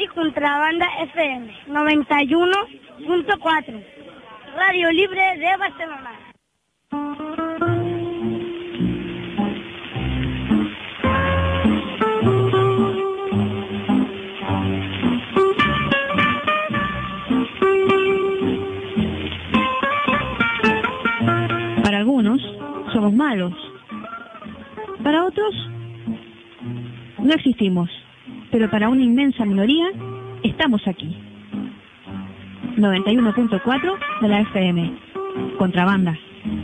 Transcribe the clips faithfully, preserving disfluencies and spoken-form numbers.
aquí Contrabanda F M noventa y uno punto cuatro, Radio Libre de Barcelona. Para algunos somos malos, para otros no existimos, pero para una inmensa minoría estamos aquí. noventa y uno punto cuatro de la F M, Contrabanda.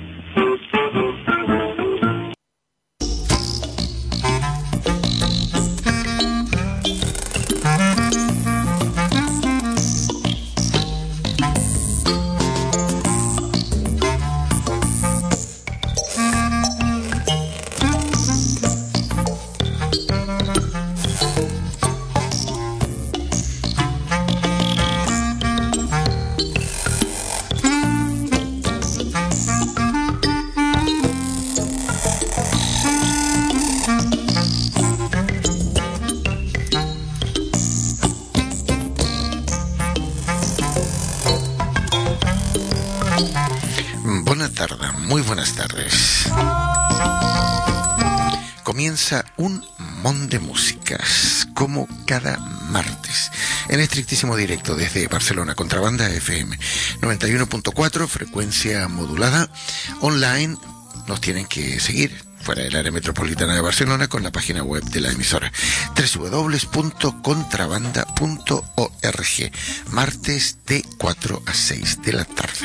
Comienza un mon de músicas, como cada martes, en estrictísimo directo desde Barcelona, Contrabanda F M noventa y uno punto cuatro, frecuencia modulada. Online nos tienen que seguir fuera del área metropolitana de Barcelona con la página web de la emisora doble u doble u doble u punto contrabanda punto org, martes de cuatro a seis de la tarde.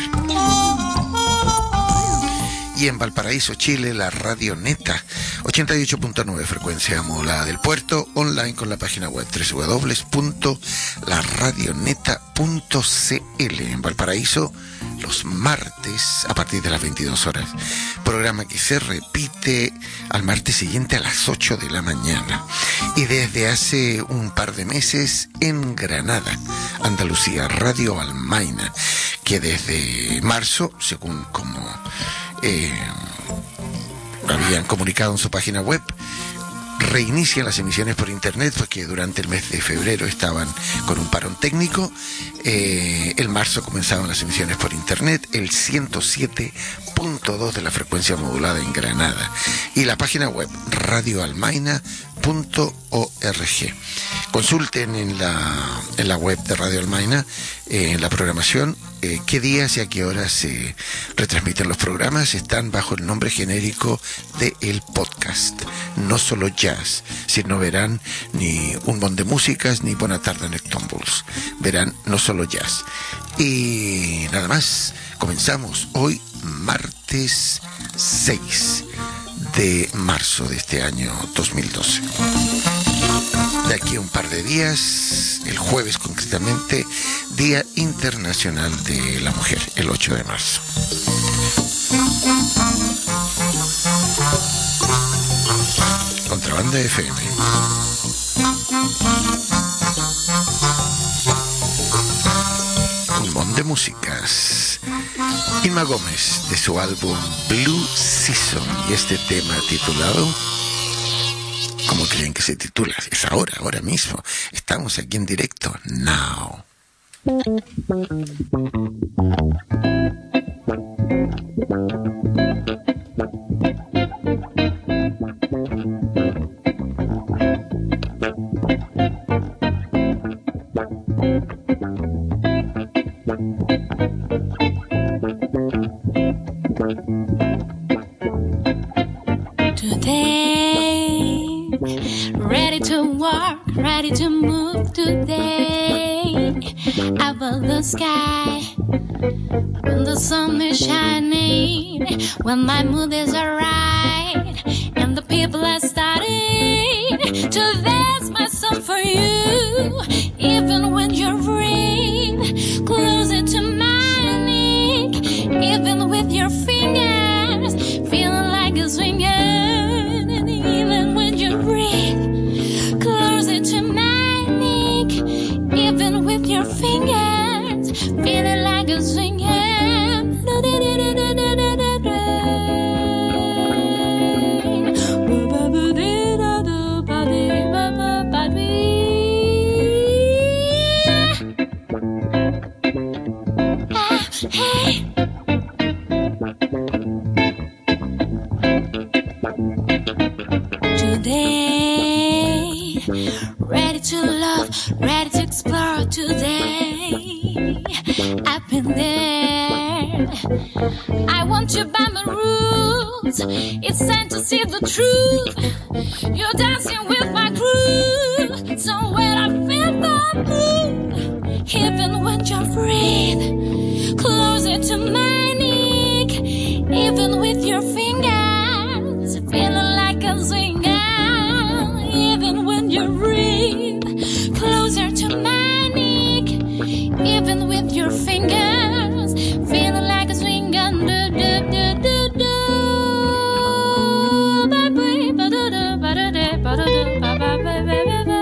Y en Valparaíso, Chile, la Radio Neta, ochenta y ocho punto nueve, frecuencia modulada del puerto, online con la página web doble u doble u doble u punto la radio neta punto c l. En Valparaíso, los martes a partir de las veintidós horas. Programa que se repite al martes siguiente a las ocho de la mañana. Y desde hace un par de meses en Granada, Andalucía, Radio Almaina, que desde marzo, según como Eh, habían comunicado en su página web, reinician las emisiones por internet, porque durante el mes de febrero estaban con un parón técnico. Eh, el marzo comenzaban las emisiones por internet, el ciento siete punto dos de la frecuencia modulada en Granada, y la página web radio almaina punto org. Consulten en la, en la web de Radio Almaina, eh, en la programación, eh, qué días y a qué horas se retransmiten los programas. Están bajo el nombre genérico de el podcast, no solo jazz, sino verán ni un mon de músicas ni Buena tarde Nectombuls, verán no solo jazz. Y nada más, comenzamos hoy martes seis de marzo de este año dos mil doce. De aquí a un par de días, el jueves concretamente, Día Internacional de la Mujer, el ocho de marzo. Contrabanda F M. Un mon de músicas. Inma Gómez, de su álbum Blue Season, y este tema titulado, ¿cómo creen que se titula? Es ahora, ahora mismo. Estamos aquí en directo. Now. Today, ready to walk, ready to move today. Above the sky, when the sun is shining, when my mood is alright, and the people are starting to dance my song for you. Even when you breathe closer to my neck, even with your fingers feeling like a swinger. And even when you breathe closer to my neck, even with your fingers feeling like a swinger. Ba hey. Today, ready to love, ready to explore today. I've been there. I want you by my rules. It's time to see the truth. You're dancing with my groove. Somewhere I feel the mood. Even when you're breathe closer to my neck. Even with your fingers feeling like a swinger. Even when you breathe closer to my neck. Even with your fingers feeling like a swinger. Do, do, do, do, do. Ba-ba, ba-da-da, ba-da-da, ba-da-da, ba-ba, ba-ba, ba-ba.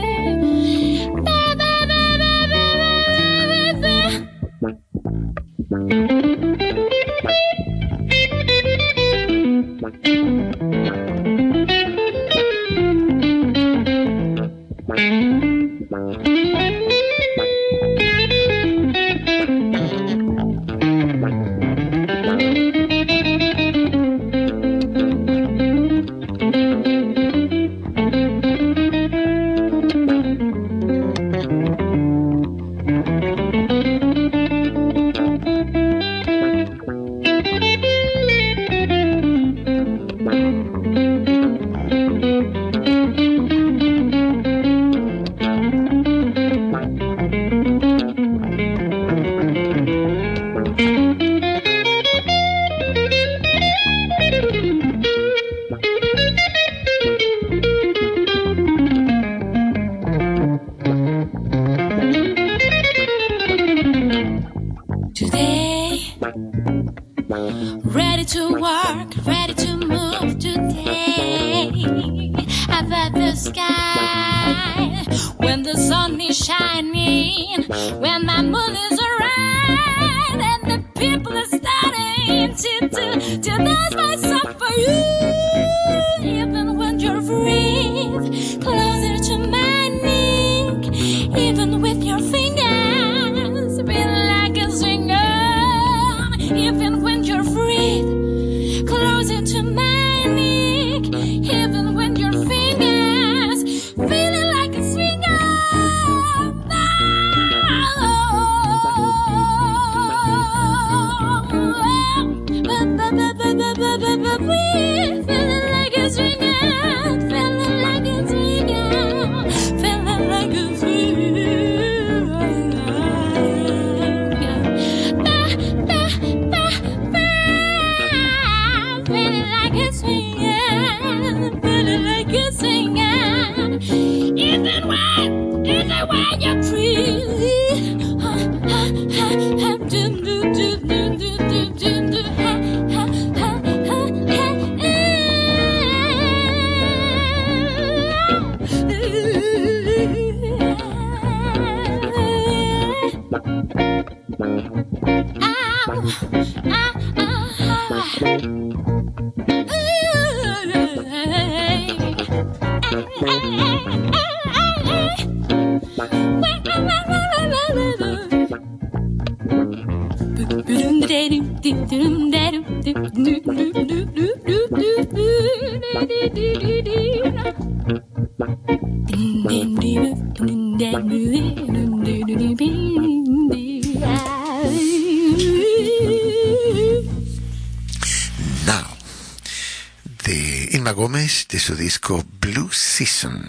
Gómez, de su disco Blue Season.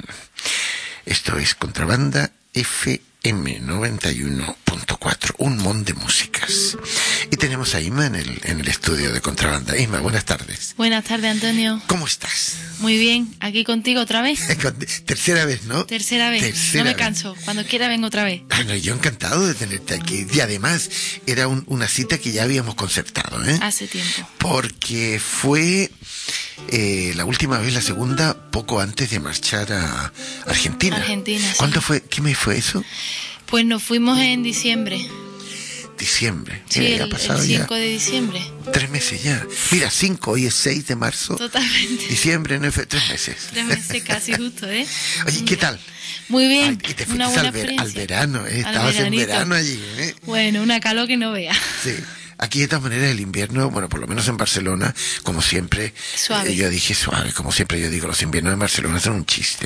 Esto es Contrabanda F M noventa y uno punto cuatro, un mon de músicas. Y tenemos a Inma en el, en el estudio de Contrabanda. Inma, buenas tardes. Buenas tardes, Antonio. ¿Cómo estás? Muy bien, aquí contigo otra vez. Tercera vez, ¿no? Tercera vez, Tercera no me vez. canso, cuando quiera vengo otra vez. Bueno, yo encantado de tenerte aquí. Y además, era un, una cita que ya habíamos concertado, ¿eh? Hace tiempo. Porque fue... Eh, la última vez, la segunda, poco antes de marchar a Argentina. Argentina, sí. ¿Cuándo fue? ¿Qué mes fue eso? Pues nos fuimos en diciembre. diciembre. Sí, Mira, el, ha pasado el ya cinco de diciembre. tres meses ya. Mira, cinco, hoy es seis de marzo. Totalmente. Diciembre, no, tres meses. Tres meses casi justo, ¿eh? Oye, ¿qué tal? Muy bien, Ay, que te una fuiste buena al, ver- experiencia. al verano, ¿eh? Al Estabas en veranito. verano allí, ¿eh? Bueno, una calor que no vea. Sí. Aquí de todas maneras el invierno, bueno, por lo menos en Barcelona, como siempre, Suave. eh, yo dije suave, como siempre yo digo, los inviernos en Barcelona son un chiste.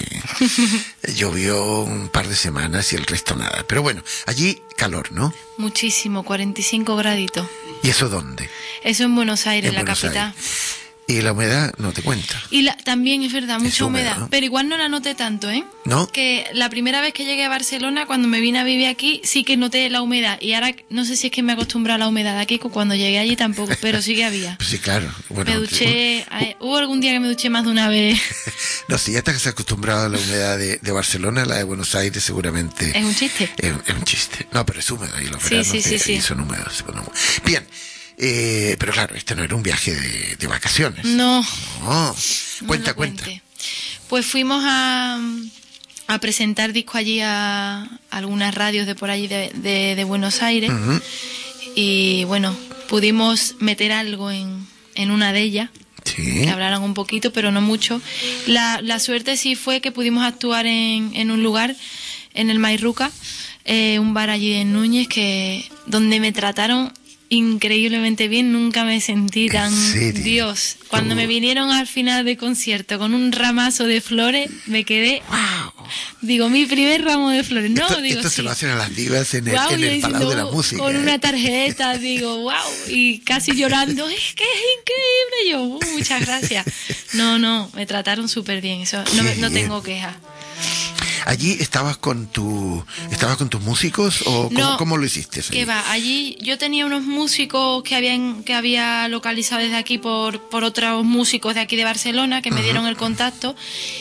Llovió un par de semanas y el resto nada. Pero bueno, allí calor, ¿no? Muchísimo, cuarenta y cinco graditos. ¿Y eso dónde? Eso en Buenos Aires, En la Buenos capital. Aires. Y la humedad no te cuenta. Y la, también es verdad, mucha Es húmedo, humedad. ¿no? Pero igual no la noté tanto, ¿eh? ¿No? Que la primera vez que llegué a Barcelona, cuando me vine a vivir aquí, sí que noté la humedad. Y ahora no sé si es que me he acostumbrado a la humedad de aquí, cuando llegué allí tampoco, pero sí que había. Pues sí, claro. Bueno, Me duché, ay, hubo algún día que me duché más de una vez. no, si ya estás acostumbrado a la humedad de, de Barcelona, la de Buenos Aires seguramente Es un chiste. es, es un chiste. No, pero es húmedo y los Sí, veranos sí, sí, de sí. ahí son húmedos. Bueno, bien, eh, pero claro, este no era un viaje de, de vacaciones. No. No. No Cuenta, lo cuenta. cuente. Pues fuimos a, a presentar disco allí a algunas radios de por allí de, de, de Buenos Aires. Ujú. Y bueno, pudimos meter algo en, en una de ellas, Sí. que hablaran un poquito, pero no mucho. La, la suerte sí fue que pudimos actuar en, en un lugar, en el Mairruca, eh, un bar allí en Núñez, que donde me trataron increíblemente bien. Nunca me sentí tan... serio? Dios, cuando Oh. me vinieron al final del concierto con un ramazo de flores, me quedé... Digo, mi primer ramo de flores. No, esto digo, esto sí. se lo hacen a las divas en el, Guau, en yo el Palau de la diciendo, Música. con ¿eh? una tarjeta, digo, wow, y casi llorando, es que es increíble. Yo, "Uh, muchas gracias". No, no, me trataron súper bien, eso no, me- no Qué bien. tengo quejas. ¿Allí estabas con tu, estabas con tus músicos o cómo, No, cómo lo hiciste? eso? ¿Qué va? Allí yo tenía unos músicos que habían que había localizado desde aquí por, por otros músicos de aquí de Barcelona que me dieron el contacto.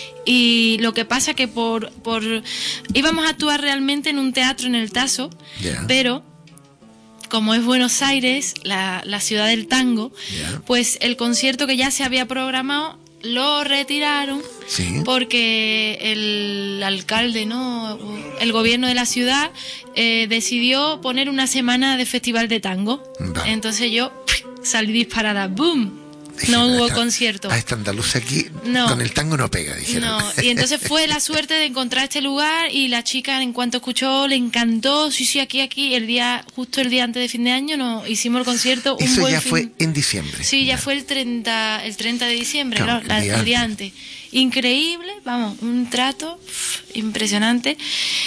Y lo que pasa que por, por íbamos a actuar realmente en un teatro en el Taso, Ya. pero como es Buenos Aires, la, la ciudad del tango, Ya. pues el concierto que ya se había programado lo retiraron Sí. porque el alcalde, ¿no? El gobierno de la ciudad eh, decidió poner una semana de festival de tango. Va. Entonces yo salí disparada, ¡boom! No Dijeron, hubo esta- concierto. A esta andaluza aquí No. con el tango no pega, dijeron. No, y entonces fue la suerte de encontrar este lugar y la chica en cuanto escuchó le encantó, sí, sí, aquí, aquí, el día, justo el día antes de fin de año no hicimos el concierto. Un Eso buen ya fin- fue en diciembre. Sí, ya fue el treinta, el treinta de diciembre, Claro, claro, la- el día el día antes. Increíble, vamos, un trato pf, impresionante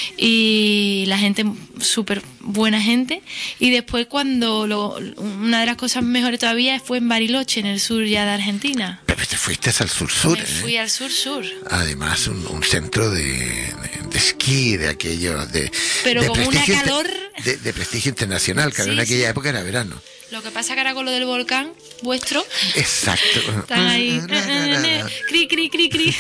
y la gente súper buena gente. Y después cuando lo, una de las cosas mejores todavía fue en Bariloche, en el sur ya de Argentina. Pero te fuiste al sur-sur, Me fui ¿eh? al sur-sur. Además, un, un centro de, de, de esquí, de aquello, de, Pero de con una prestigio inter- calor. De, de prestigio internacional, claro, Sí, en aquella sí. época era verano. Lo que pasa que ahora con lo del volcán vuestro, Exacto. están ahí, cri, cri, cri, cri.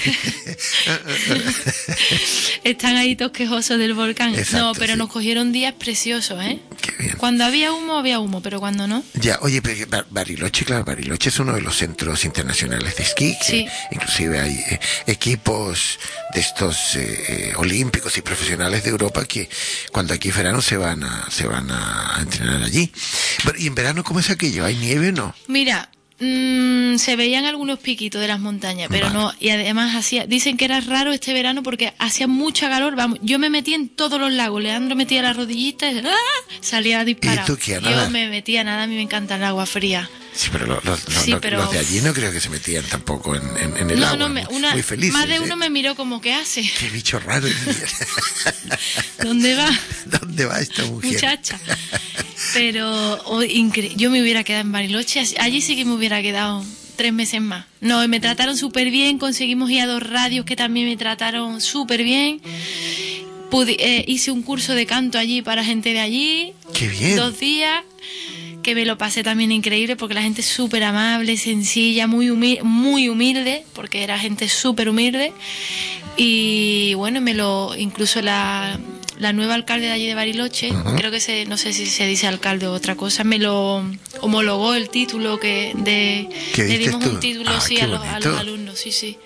Están ahí todos quejosos del volcán. Exacto, No, pero sí. nos cogieron días preciosos, ¿eh? Qué bien. Cuando había humo, había humo, pero cuando no... Ya, oye, pero Bar- Bariloche, claro, Bariloche es uno de los centros internacionales de esquí, que Sí. inclusive hay eh, equipos de estos eh, eh, olímpicos y profesionales de Europa que cuando aquí es verano se van a, se van a entrenar allí. Pero, ¿y en verano cómo es aquello? ¿Hay nieve o no? Mira, mm, se veían algunos piquitos de las montañas, pero Vale. no, y además hacía, dicen que era raro este verano porque hacía mucha calor, vamos, yo me metí en todos los lagos, Leandro metía las rodillitas, ¡ah! Salía disparado. ¿Y tú qué, a nadar? Yo me metía a nada, a mí me encanta el agua fría. Sí, pero lo- los, los- Sí, los- pero- los de allí no creo que se metían tampoco en, en- en el No, agua. no, me- muy- una, muy felices. más de ¿eh? uno me miró como, ¿qué hace? Qué bicho raro. ¿Dónde va? ¿Dónde va esta mujer? Muchacha. Pero oh, incre- yo me hubiera quedado en Bariloche, allí sí que me hubiera quedado tres meses más. No, y me trataron súper bien, conseguimos ir a dos radios que también me trataron súper bien. Pude- eh, hice un curso de canto allí para gente de allí, Qué bien. dos días, que me lo pasé también increíble porque la gente es súper amable, sencilla, muy humilde, muy humilde, porque era gente súper humilde. Y bueno, me lo incluso la, la nueva alcalde de allí de Bariloche, Ujú. creo que se, no sé si se dice alcalde o otra cosa, me lo homologó el título que de ¿Qué le dices dimos tú? un título Ah, sí qué a los, a bonito. los alumnos, sí, sí.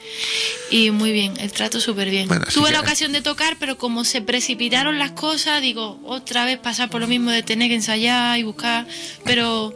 Y muy bien, el trato súper bien. Bueno, así Tuve que- la ocasión de tocar, pero como se precipitaron las cosas, digo, otra vez pasar por lo mismo de tener que ensayar y buscar, pero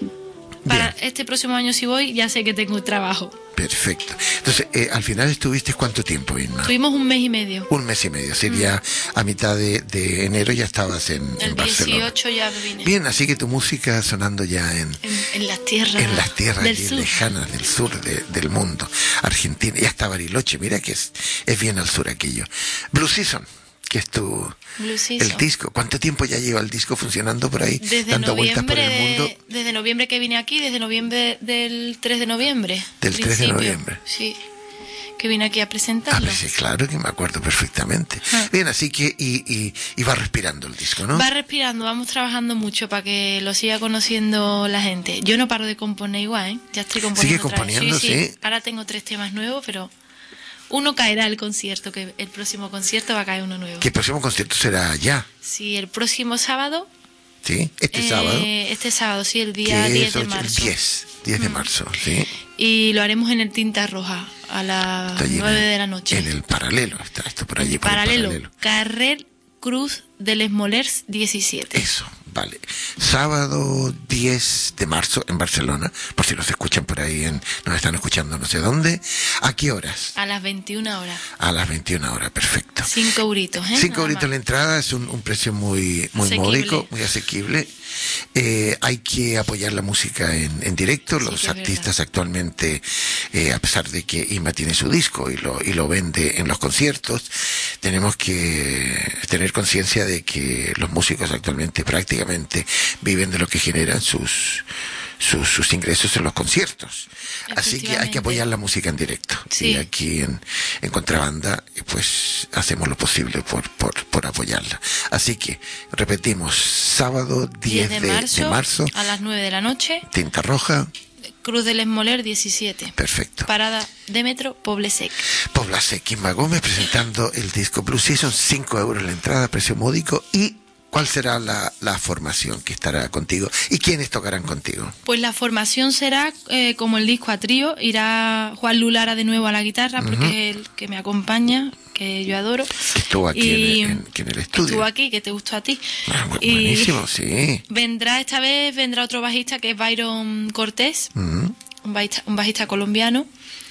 para Bien. este próximo año si voy, ya sé que tengo trabajo. Perfecto. Entonces, eh, al final estuviste ¿cuánto tiempo, Inma? Tuvimos un mes y medio. Un mes y medio. Sería a mitad de, de enero ya estabas en, en El Barcelona. dieciocho ya me vine. Bien, así que tu música sonando ya en, En, en las tierras, en las tierras del bien sur. lejanas del sur de- del mundo. Argentina, y hasta Bariloche, mira que es, es bien al sur aquello. Blue Season, que es tu... Blue Season. El disco. ¿Cuánto tiempo ya lleva el disco funcionando por ahí? Desde dando vueltas por noviembre, el mundo. de- desde noviembre que vine aquí, desde noviembre del tres de noviembre. Del tres de principio. noviembre. Sí, que vine aquí a Ah, presentarlo. pues sí, claro que me acuerdo perfectamente. Ah. Bien, así que y, y, y va respirando el disco, ¿no? Va respirando, vamos trabajando mucho para que lo siga conociendo la gente. Yo no paro de componer igual, ¿eh? Ya estoy componiendo. ¿Sigue otra vez. componiendo, sí? Ahora tengo tres temas nuevos, pero uno caerá el concierto, que el próximo concierto va a caer uno nuevo. Que el próximo concierto será ya, Sí, el próximo sábado. ¿sí? Este eh, sábado. Este sábado, sí, el Que día diez es de ocho- el marzo. diez, diez de marzo, ¿sí? Y lo haremos en el Tinta Roja, a las Está allí en nueve el- de la noche. En el paralelo, está esto por allí. por el paralelo, paralelo. Carrer Cruz del Esmolers diecisiete. Eso, vale. Sábado diez de marzo en Barcelona, por si nos escuchan por ahí, en, nos están escuchando no sé dónde. ¿A qué horas? A las veintiuna horas. A las veintiuna horas, perfecto. Cinco euritos, ¿eh? Cinco Nada euritos más. la entrada, es un, un precio muy muy Asequible. módico, muy asequible. Eh, hay que apoyar la música en, en directo. Sí, Los que es artistas actualmente, eh, a pesar de que Inma tiene su disco y lo, y lo vende en los conciertos, tenemos que tener conciencia de que los músicos actualmente prácticamente viven de lo que generan sus sus, sus ingresos en los conciertos. Así que hay que apoyar la música en directo. Sí. Y aquí en, en Contrabanda, pues hacemos lo posible por, por, por apoyarla. Así que, repetimos, sábado diez de, de marzo, a las nueve de la noche, Tinta Roja, Cruz del Esmoler diecisiete. perfecto. Parada de metro Poblesec. Pobla Inma Gómez presentando el disco Blue Season, cinco euros la entrada, precio módico. ¿Y cuál será la, la formación que estará contigo? ¿Y quiénes tocarán contigo? Pues la formación será eh, como el disco a trío. Irá Juan Lulara de nuevo a la guitarra, porque Ujú. es el que me acompaña, que yo adoro. Estuvo aquí Y en, en- en el estudio. Estuvo aquí, que te gustó a ti. Ah, bu- Y buenísimo, sí. vendrá esta vez, vendrá otro bajista que es Byron Cortés, Ujú. un bajista, un bajista colombiano.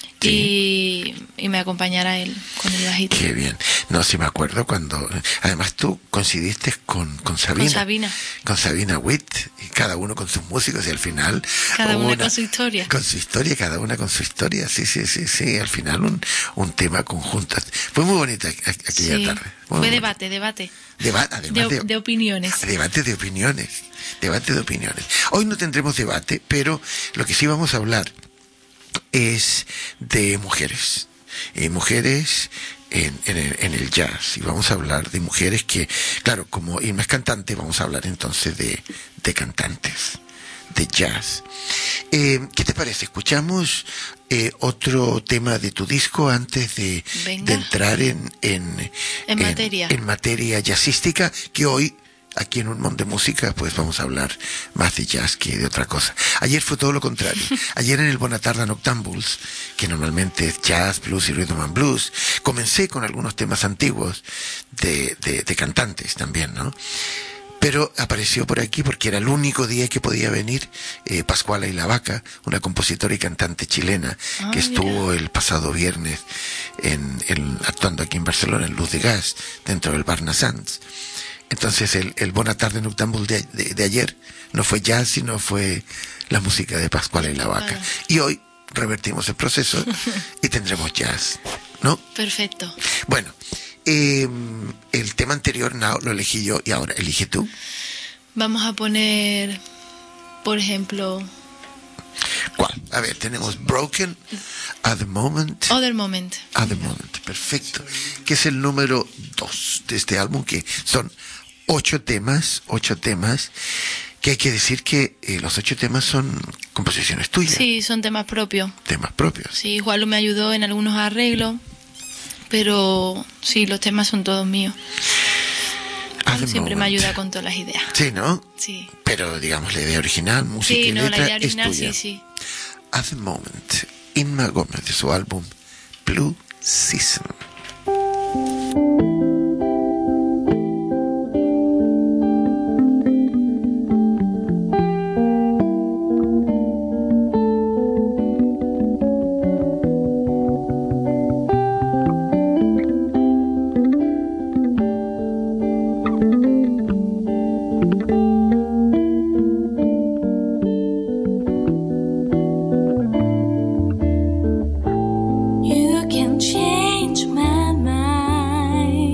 Y, y me acompañará él con el bajito. Qué bien. No, sí me acuerdo cuando... Además tú coincidiste con, con Sabina. Con Sabina. Con Sabina Witt, y cada uno con sus músicos, y al final... Cada hubo una con su historia. Con su historia, cada una con su historia. Sí, sí, sí, sí. Al final un, un tema conjunto. Fue muy bonita aqu- aquella Sí, tarde. Muy fue bonita. debate, debate. Deba- De, además op- de opiniones. Debate de opiniones. Debate de opiniones. Hoy no tendremos debate, pero lo que sí vamos a hablar es de mujeres. Eh, mujeres en, en, el, en el jazz. Y vamos a hablar de mujeres que, claro, como Inma es cantante, vamos a hablar entonces de, de cantantes de jazz. Eh, ¿Qué te parece? ¿Escuchamos eh, otro tema de tu disco antes de, Venga. de entrar en, en, En materia. en materia jazzística? Que hoy, aquí en Un Mundo de Música, pues vamos a hablar más de jazz que de otra cosa. Ayer fue todo lo contrario. Ayer en el Bonatarda Noctambules, que normalmente es jazz, blues y rhythm and blues, comencé con algunos temas antiguos de, de, de cantantes también, ¿no? Pero apareció por aquí porque era el único día que podía venir eh, Pascuala y la Vaca, una compositora y cantante chilena Ah, que estuvo mira. el pasado viernes en, en- actuando aquí en Barcelona en Luz de Gas, dentro del Bar Nassans. Entonces el, el Bonatarda Noctambules de, de, de ayer no fue jazz, sino fue la música de Pascuala y la Vaca. Vale. Y hoy revertimos el proceso y tendremos jazz, ¿no? Perfecto. Bueno, eh, el tema anterior no, lo elegí yo y ahora elige tú. Vamos a poner, por ejemplo, ¿Cuál? A ver, tenemos Broken at the Moment. Other Moment. At the Moment, perfecto. Que es el número dos de este álbum, que son ocho temas, ocho temas, que hay que decir que eh, los ocho temas son composiciones tuyas, Sí, son temas propios. temas propios. Sí, Juanlu me ayudó en algunos arreglos, pero sí, los temas son todos míos. At the siempre me moment. ayuda con todas las ideas. Sí, ¿no? Sí. Pero, digamos, la idea original, música Sí, y no, letra, la idea original, es tuya. sí, sí. At the Moment, Inma Gómez, de su álbum Blue Season. You can change my mind.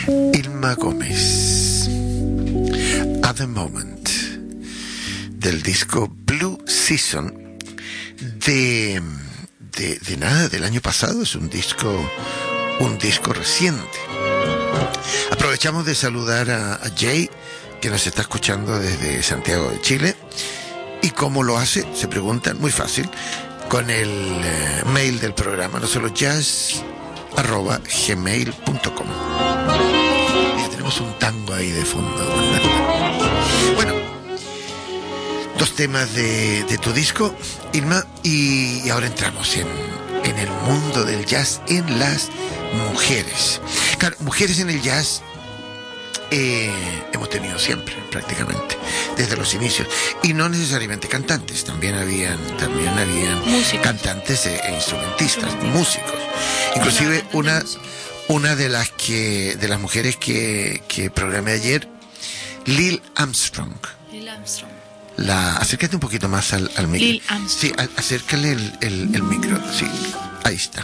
Irma Gómez, At the Moment, del disco Blue Season, de, de, de nada, del año pasado. Es un disco, un disco reciente. Aprovechamos de saludar a, a Jay, que nos está escuchando desde Santiago de Chile. ¿Y cómo lo hace? Se preguntan, muy fácil, con el eh, mail del programa, no solo jazz arroba gmail punto com. Ya tenemos un tango ahí de fondo. Bueno, dos temas de, de tu disco, Irma, y, y ahora entramos en, en el mundo del jazz, en las mujeres. Claro, mujeres en el jazz eh, hemos tenido siempre, prácticamente, desde los inicios, y no necesariamente cantantes, también habían, también habían músicos, cantantes e, e instrumentistas, músicos. Inclusive una, una de las que, de las mujeres que, que programé ayer, Lil Armstrong. Lil Armstrong. La, acércate un poquito más al, al micro. Lil Armstrong. Sí, a, acércale el, el, el micro, sí, ahí está.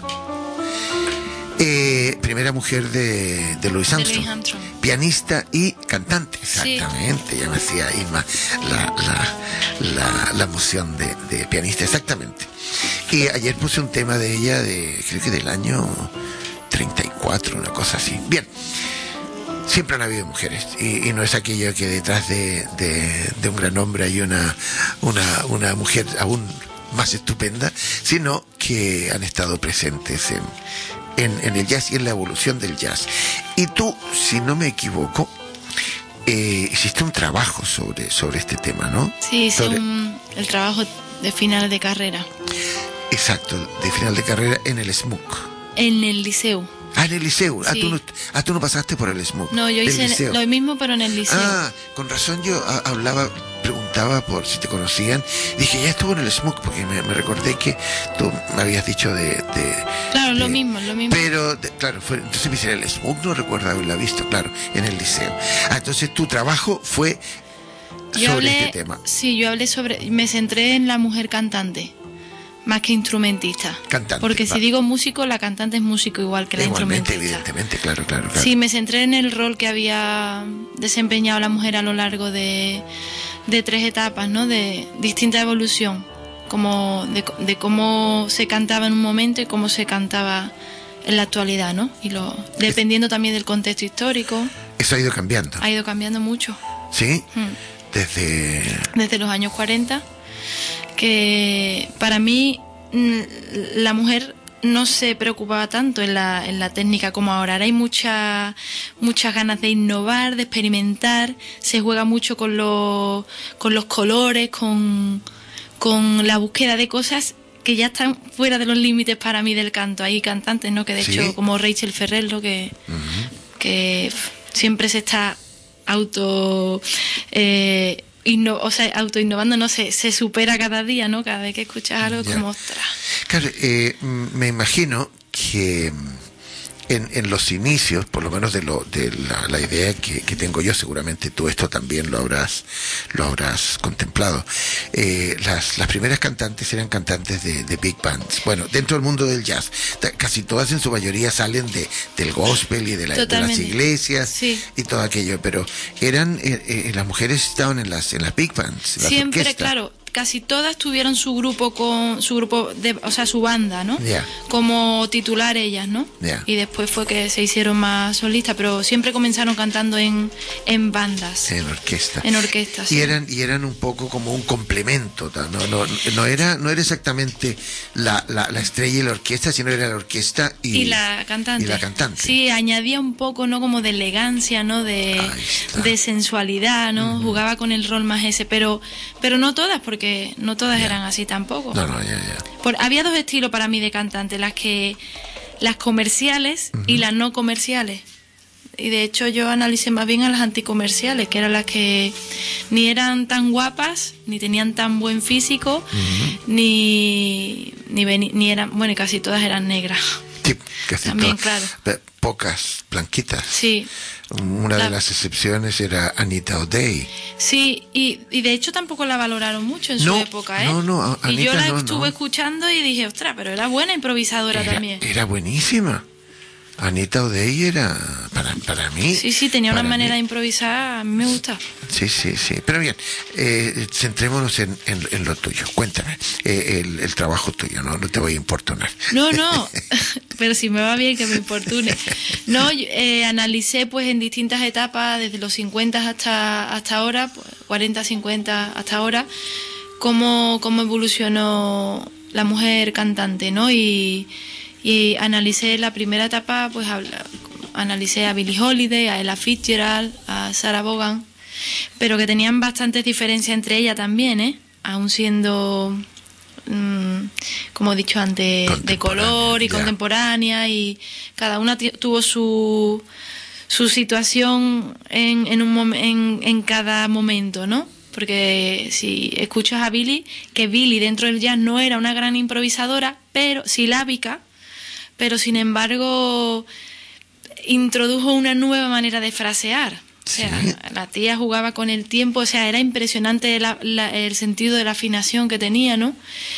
Eh, primera mujer de, de Louis Armstrong, de Louis Armstrong, pianista y cantante, exactamente, sí. Ya me decía Irma la, la, la, la emoción de, de pianista, exactamente. Y ayer puse un tema de ella, de creo que del año treinta y cuatro, una cosa así. Bien, siempre han habido mujeres, y, y no es aquello que detrás de, de, de un gran hombre hay una, una, una mujer aún más estupenda, sino que han estado presentes en En, en el jazz y en la evolución del jazz. Y tú, si no me equivoco, eh, hiciste un trabajo sobre, sobre este tema, ¿no? Sí, hice sobre... un, el trabajo de final de carrera. Exacto, de final de carrera en el S M U C. En el liceo. Ah, en el liceo. Sí. Ah, tú no, ah, tú no pasaste por el S M U C. No, yo hice lo mismo, pero en el liceo. Ah, con razón yo a, hablaba, preguntaba por si te conocían. Dije, ya estuvo en el S M U C, porque me, me recordé que tú me habías dicho de... de claro, de, lo mismo, lo mismo. Pero, de, claro, fue, entonces me hicieron el S M U C, no recuerdo haberla visto, claro, en el liceo. Ah, entonces tu trabajo fue yo sobre hablé, este tema. Sí, yo hablé sobre... Me centré en la mujer cantante, más que instrumentista. Cantante. Porque va. si digo músico, la cantante es músico igual que la Igualmente, instrumentista. evidentemente, claro, claro, claro. Sí, me centré en el rol que había desempeñado la mujer a lo largo de, de tres etapas, ¿no? De distinta evolución, como de, de cómo se cantaba en un momento y cómo se cantaba en la actualidad, ¿no? Y lo dependiendo también del contexto histórico. Eso ha ido cambiando. Ha ido cambiando mucho. ¿Sí? Hmm. Desde... Desde los años cuarenta, que para mí la mujer no se preocupaba tanto en la, en la técnica como ahora. Ahora hay mucha, muchas ganas de innovar, de experimentar, se juega mucho con los, con los colores, con, con la búsqueda de cosas que ya están fuera de los límites para mí del canto. Hay cantantes, ¿no? Que de ¿Sí? hecho, como Rachel Ferrell, que, uh-huh. que siempre se está auto... Eh, Inno, o sea, autoinnovando, no sé, se supera cada día, ¿no? Cada vez que escuchas algo, ya. Como ostras. Claro, eh, me imagino que en, en los inicios, por lo menos de lo de la, la idea que, que tengo yo, seguramente tú esto también lo habrás lo habrás contemplado. Eh, las, las primeras cantantes eran cantantes de, de big bands. Bueno, dentro del mundo del jazz, casi todas en su mayoría salen de del gospel y de, la, de las iglesias, sí. Y todo aquello, pero eran eh, eh, las mujeres estaban en las en las big bands, las siempre, orquestas. Claro. Casi todas tuvieron su grupo con su grupo de, o sea, su banda, ¿no? Yeah. Como titular ellas, ¿no? Yeah. Y después fue que se hicieron más solistas, pero siempre comenzaron cantando en, en bandas. En orquesta. En orquestas. Y sí. eran y eran un poco como un complemento, no no no era no era exactamente la, la, la estrella y la orquesta, sino era la orquesta y, y la cantante. Y la cantante. Sí, añadía un poco, ¿no? Como de elegancia, ¿no? De, de sensualidad, ¿no? Uh-huh. Jugaba con el rol más ese, pero pero no todas, porque que no todas yeah. eran así tampoco. No, no, ya, ya. Por, había dos estilos para mí de cantante, las que las comerciales uh-huh. y las no comerciales. Y de hecho yo analicé más bien a las anticomerciales, que eran las que ni eran tan guapas, ni tenían tan buen físico, uh-huh. ni, ni ni eran, bueno, y casi todas eran negras. Sí, casi también, todas. Claro. Pocas blanquitas. Sí. Una la... de las excepciones era Anita O'Day. Sí, y, y de hecho tampoco la valoraron mucho en no, su época, ¿eh? No, no, Anita y yo la no, estuve no. escuchando y dije, ostras, pero era buena improvisadora era, también. Era buenísima. Anita O'Day era para, para mí... Sí, sí, tenía una manera mí, de improvisar, a mí me gusta. Sí, sí, sí. Pero bien, eh, centrémonos en, en, en lo tuyo. Cuéntame, eh, el, el trabajo tuyo, ¿no? No te voy a importunar. No, no, pero si me va bien que me importune. No, yo, eh, analicé pues en distintas etapas, desde los cincuenta hasta, hasta ahora, pues, cuarenta, cincuenta hasta ahora, cómo, cómo evolucionó la mujer cantante, ¿no? Y, y analicé la primera etapa, pues habla, analicé a Billie Holiday, a Ella Fitzgerald, a Sarah Vaughan, pero que tenían bastantes diferencias entre ellas también, ¿eh? Aún siendo, mmm, como he dicho antes, de color y ya. contemporánea, y cada una t- tuvo su su situación en en, un mom- en en cada momento, ¿no? Porque si escuchas a Billie, que Billie dentro del jazz no era una gran improvisadora, pero silábica, pero sin embargo introdujo una nueva manera de frasear. O sea, sí. La tía jugaba con el tiempo, o sea, era impresionante la, la, el sentido de la afinación que tenía, ¿no?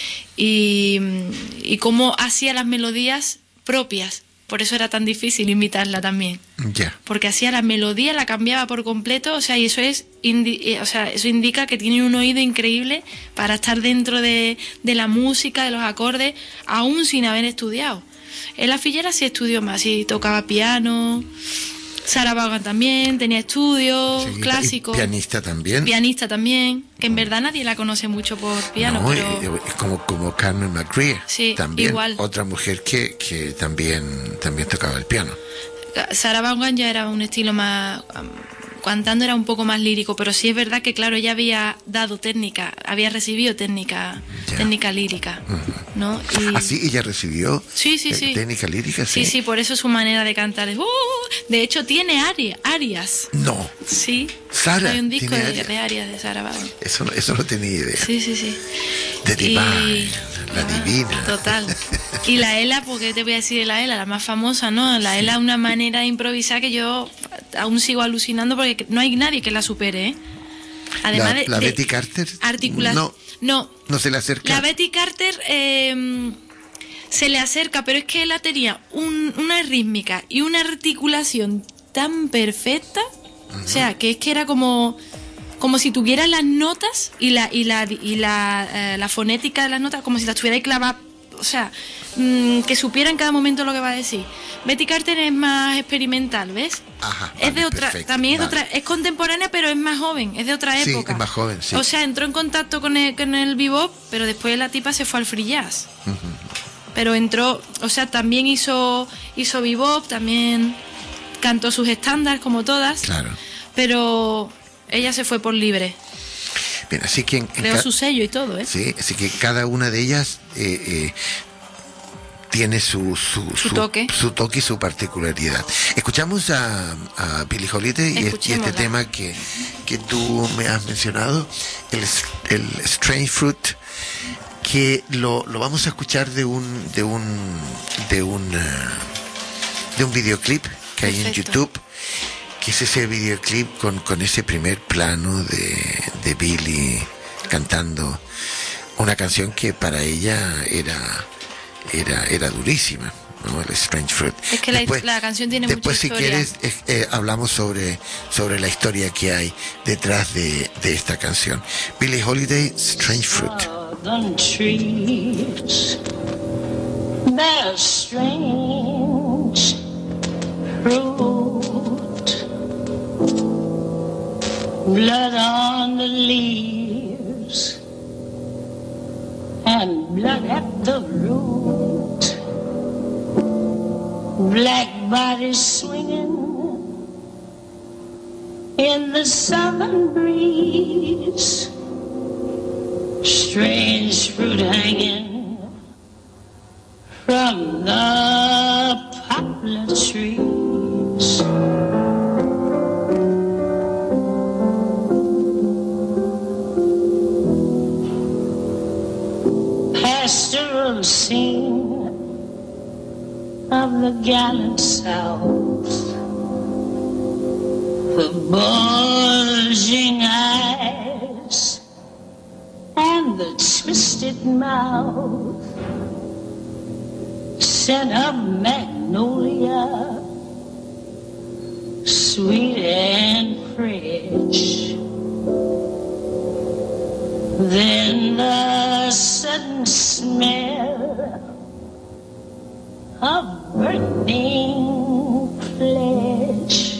Y, y cómo hacía las melodías propias. Por eso era tan difícil imitarla también. Yeah. Porque hacía la melodía, la cambiaba por completo, o sea, y eso es, indi- o sea, eso indica que tiene un oído increíble para estar dentro de, de la música, de los acordes, aún sin haber estudiado. Ella Fitzgerald sí estudió más, sí tocaba piano. Sarah Vaughan también, tenía estudios sí, clásicos. Pianista también. Pianista también, que en verdad nadie la conoce mucho por piano. No, pero... es como, como Carmen McRae. Sí, también, igual. Otra mujer que, que también, también tocaba el piano. Sarah Vaughan ya era un estilo más... Cantando era un poco más lírico, pero sí es verdad que, claro, ella había dado técnica, había recibido técnica, ya. técnica lírica, uh-huh. ¿no? Y... ¿Ah, sí? ¿Ella recibió sí, sí, sí. técnica lírica? Sí, sí, sí, por eso su manera de cantar es... Uh, de hecho, tiene aria, arias. No. Sí. Sara, hay un disco de, arias? de arias de Sarah Vaughan. Eso, no, eso no tenía idea. Sí, sí, sí. The Divine, y... la ah, divina. Total. Y la Ella, porque te voy a decir de la Ella, la más famosa, ¿no? La sí. Ella es una manera de improvisar que yo aún sigo alucinando porque no hay nadie que la supere, ¿eh? Además la, de, la de Betty Carter articulación. no, no, no se le acerca. La Betty Carter eh, se le acerca, pero es que ella tenía un, una rítmica y una articulación tan perfecta, uh-huh. o sea, que es que era como como si tuviera las notas y la y la y la, eh, la fonética de las notas como si las tuviera ahí clavadas, o sea, mmm, que supiera en cada momento lo que va a decir. Betty Carter es más experimental, ¿ves? Ajá, es vale, de otra, perfecto, también es vale. de otra, es contemporánea, pero es más joven, es de otra época. Sí, es más joven, sí. O sea, entró en contacto con el, con el bebop, pero después la tipa se fue al free jazz. Uh-huh. Pero entró, o sea, también hizo hizo bebop, también cantó sus estándares como todas. Claro. Pero ella se fue por libre. Bien, así que en, creó en ca- su sello y todo, ¿eh? Sí, así que cada una de ellas eh, eh, tiene su su, su su toque su toque y su particularidad. Escuchamos a, a Billie Holiday y, y este tema que, que tú me has mencionado, el, el Strange Fruit, que lo, lo vamos a escuchar de un de un de un uh, de un videoclip que hay en YouTube, que es ese videoclip con, con ese primer plano de, de Billie cantando una canción que para ella era era era durísima, ¿no? El Strange Fruit. Es que después, la, la canción tiene después mucha historia. Después, si quieres, eh, hablamos sobre, sobre la historia que hay detrás de, de esta canción. Billie Holiday, Strange Fruit. Southern trees bear strange fruit, blood on the leaves and blood at the root, black bodies swinging in the southern breeze, strange fruit hanging from the poplar trees. Pastoral scene of the gallant South, the bulging eyes and the twisted mouth, scent of magnolia, sweet and fresh. Then the sudden smell of burning flesh.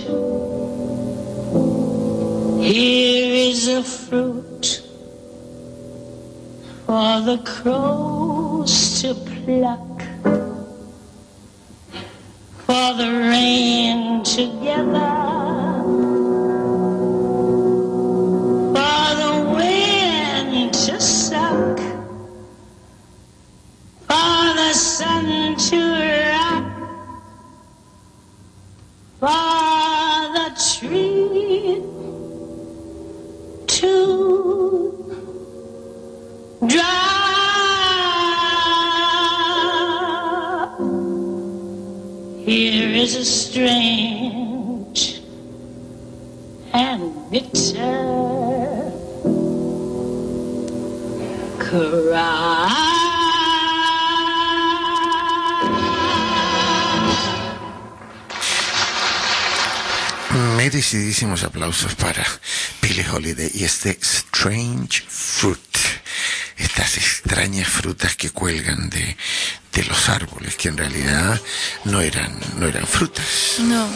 Here is a fruit for the crows to pluck, for the rain to gather, for the wind to suck, for the sun to rock, for the tree to drop. Here is a strange and bitter cry. Merecidísimos aplausos para Billie Holiday y este Strange Fruit, estas extrañas frutas que cuelgan de, de los árboles, que en realidad no eran, no eran frutas. No.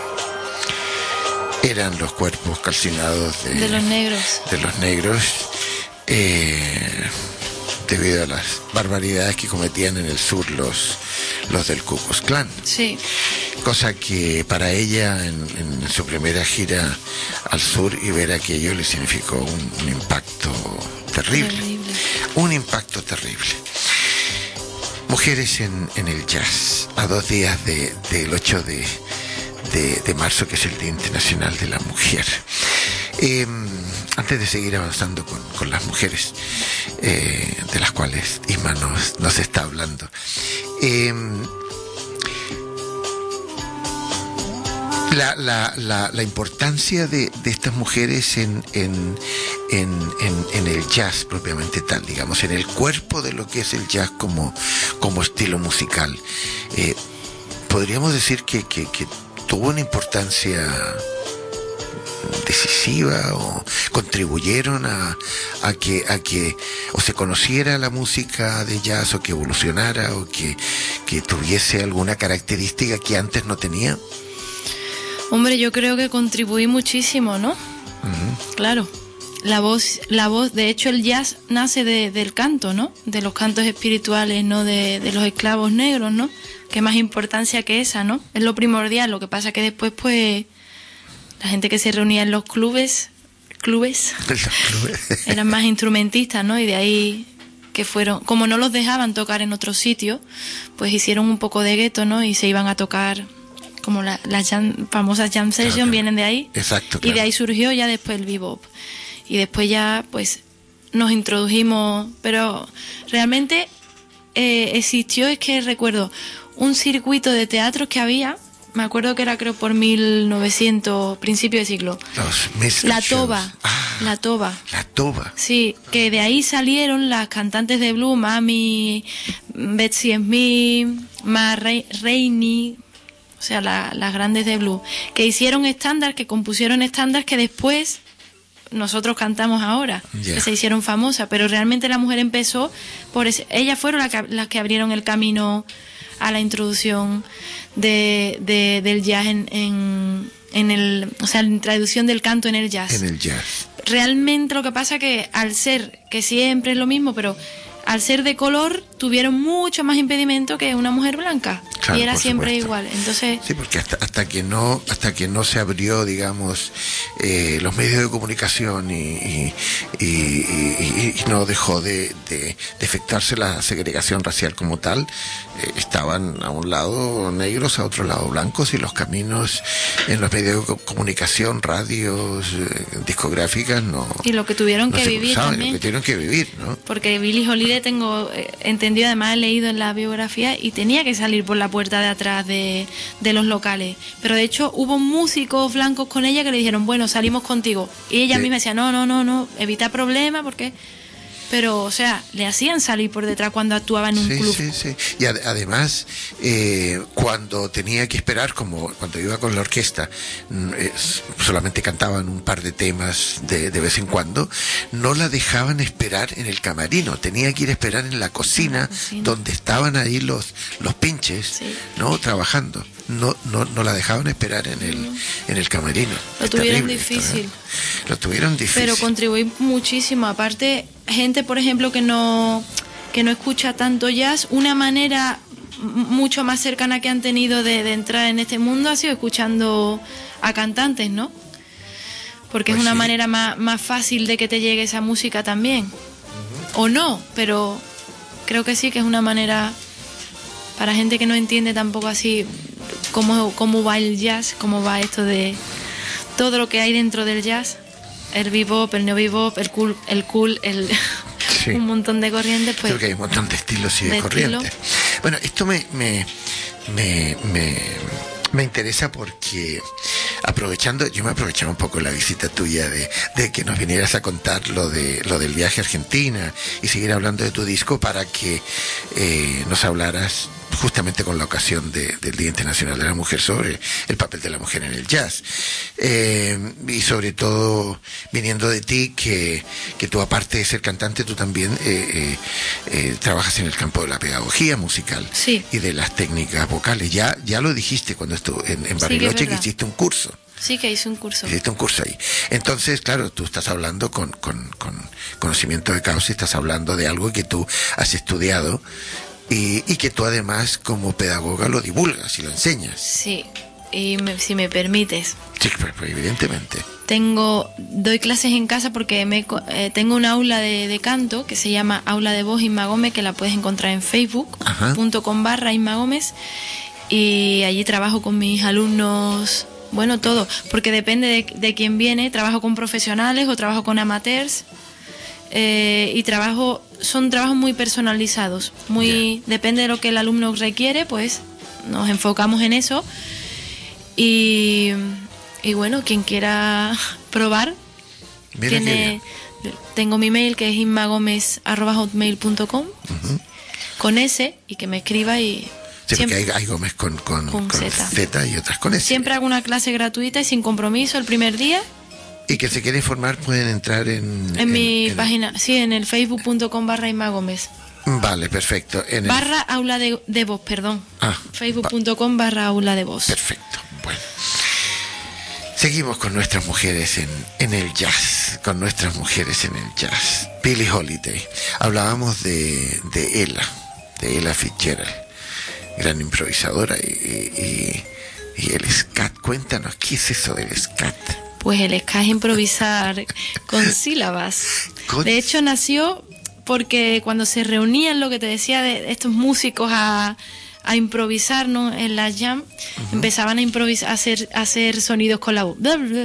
Eran los cuerpos calcinados de, de los negros. De los negros, eh, debido a las barbaridades que cometían en el sur los, los del Ku Klux Klan. Sí. Cosa que para ella en, en su primera gira al sur y ver aquello le significó un, un impacto terrible, terrible, un impacto terrible. Mujeres en, en el jazz, a dos días de, del ocho de, de, de marzo, que es el Día Internacional de la Mujer. Eh, antes de seguir avanzando con, con las mujeres, eh, de las cuales Isma nos, nos está hablando, eh, La, la, la, la importancia de, de estas mujeres en, en, en, en, en el jazz propiamente tal, digamos, en el cuerpo de lo que es el jazz como, como estilo musical. Eh, podríamos decir que, que, que tuvo una importancia decisiva o contribuyeron a, a que a que o se conociera la música de jazz o que evolucionara o que, que tuviese alguna característica que antes no tenía. Hombre, yo creo que contribuí muchísimo, ¿no? Uh-huh. Claro. La voz, la voz, de hecho el jazz nace de, del canto, ¿no? De los cantos espirituales, ¿no? De, de los esclavos negros, ¿no? Qué más importancia que esa, ¿no? Es lo primordial. Lo que pasa que después, pues, la gente que se reunía en los clubes, clubes, eran más instrumentistas, ¿no? Y de ahí que fueron, como no los dejaban tocar en otros sitios, pues hicieron un poco de gueto, ¿no? Y se iban a tocar. Como la, las jam, famosas jam sessions, claro, vienen de ahí. Exacto, claro. Y de ahí surgió ya después el bebop. Y después ya, pues, nos introdujimos. Pero realmente eh, existió, es que recuerdo, un circuito de teatros que había. Me acuerdo que era, creo, por mil novecientos, principio de siglo. Los La Toba. Ah, la Toba. La Toba. Sí, que de ahí salieron las cantantes de blues, Mami, Betsy Smith, Ma Rainey. O sea, la, las grandes de blues, que hicieron estándar, que compusieron estándar que después nosotros cantamos ahora, yeah. Que se hicieron famosas, pero realmente la mujer empezó por ese, ellas fueron las que, las que abrieron el camino a la introducción de, de del jazz en, en, en el, o sea, la introducción del canto en el jazz. En el jazz. Realmente lo que pasa que al ser, que siempre es lo mismo, pero al ser de color tuvieron mucho más impedimento que una mujer blanca. Claro, y era siempre supuesto. Igual. Entonces, sí, porque hasta hasta que no hasta que no se abrió, digamos, eh, los medios de comunicación y y, y, y, y no dejó de, de, de efectuarse la segregación racial como tal, eh, estaban a un lado negros, a otro lado blancos, y los caminos en los medios de comunicación, radios, eh, discográficas, no. Y lo que tuvieron no que se vivir cruzaban, también. Lo que tuvieron que vivir, ¿no? Porque Billie Holiday tengo eh, entendido, además he leído en la biografía, y tenía que salir por la puerta de atrás de, de los locales, pero de hecho hubo músicos blancos con ella que le dijeron, bueno, salimos contigo, y ella sí. misma decía, no, no, no, no, evita problemas, porque pero, o sea, le hacían salir por detrás cuando actuaba en un sí, club. Sí, sí, y ad- además, eh, cuando tenía que esperar, como cuando iba con la orquesta, mm, eh, solamente cantaban un par de temas de, de vez en cuando, no la dejaban esperar en el camerino, tenía que ir a esperar en la cocina, En la cocina. donde estaban ahí los, los pinches, Sí. ¿no? Trabajando. No, no, no la dejaban esperar en el, en el camerino. Lo Es tuvieron terrible esto, ¿eh? difícil. Lo tuvieron difícil. Pero contribuí muchísimo. Aparte, gente, por ejemplo, que no que no escucha tanto jazz, una manera m- mucho más cercana que han tenido de, de entrar en este mundo ha sido escuchando a cantantes, ¿no? Porque Pues es una sí. manera más, más fácil de que te llegue esa música también. O no, pero creo que sí que es una manera para gente que no entiende tampoco así cómo, cómo va el jazz, cómo va esto de todo lo que hay dentro del jazz, el bebop, el neo-bebop, el cool, el cool, el Sí. un montón de corrientes, pues Creo que hay un montón de estilos y de, de corrientes. estilo. Bueno, esto me, me, me, me, me interesa porque aprovechando, yo me aprovechaba un poco la visita tuya de, de que nos vinieras a contar lo de lo del viaje a Argentina y seguir hablando de tu disco para que eh, nos hablaras justamente con la ocasión de, del Día Internacional de la Mujer sobre el papel de la mujer en el jazz. Eh, y sobre todo viniendo de ti, que, que tú aparte de ser cantante, tú también eh, eh, eh, trabajas en el campo de la pedagogía musical Sí. y de las técnicas vocales. Ya, ya lo dijiste cuando estuvo en, en Sí, que es Bariloche, que verdad. hiciste un curso. sí que hice un curso. Hiciste un curso ahí. Entonces, claro, tú estás hablando con, con, con conocimiento de causa, estás hablando de algo que tú has estudiado y, y que tú además como pedagoga lo divulgas y lo enseñas. Sí, y me- si me permites, Sí, pues, pues, evidentemente. tengo doy clases en casa porque me co- eh, tengo un aula de, de canto que se llama Aula de Voz Inma Gómez, que la puedes encontrar en facebook Ajá. punto com barra Inma Gómez, y allí trabajo con mis alumnos, bueno, todo, porque depende de, de quién viene, trabajo con profesionales o trabajo con amateurs, eh, y trabajo, son trabajos muy personalizados, muy depende de lo que el alumno requiere, pues nos enfocamos en eso. Y, y bueno, quien quiera probar, Mira qué tiene, bien. tengo mi mail que es inmagomez arroba hotmail punto com, con ese, y que me escriba, y Sí, siempre, porque hay, hay Gómez con, con, Con con Z. Z y otras con S. siempre hago una clase gratuita y sin compromiso el primer día Y que se quiere informar pueden entrar en... en, mi en- página, sí, en el facebook punto com barra inmagomez, Vale, perfecto. En el- barra aula de, de voz, perdón, Ah, facebook punto com barra aula de voz. Perfecto, bueno. Seguimos con nuestras mujeres en, en el jazz, con nuestras mujeres en el jazz. Billie Holiday. Hablábamos de, de Ella, de Ella Fitzgerald, gran improvisadora y, y, y el scat. Cuéntanos, ¿qué es eso del scat? Pues el ska es improvisar con sílabas. Con- De hecho, nació porque cuando se reunían, lo que te decía, de estos músicos a, a improvisar, ¿no?, en la jam, empezaban a improvisar, a hacer, a hacer sonidos con la voz.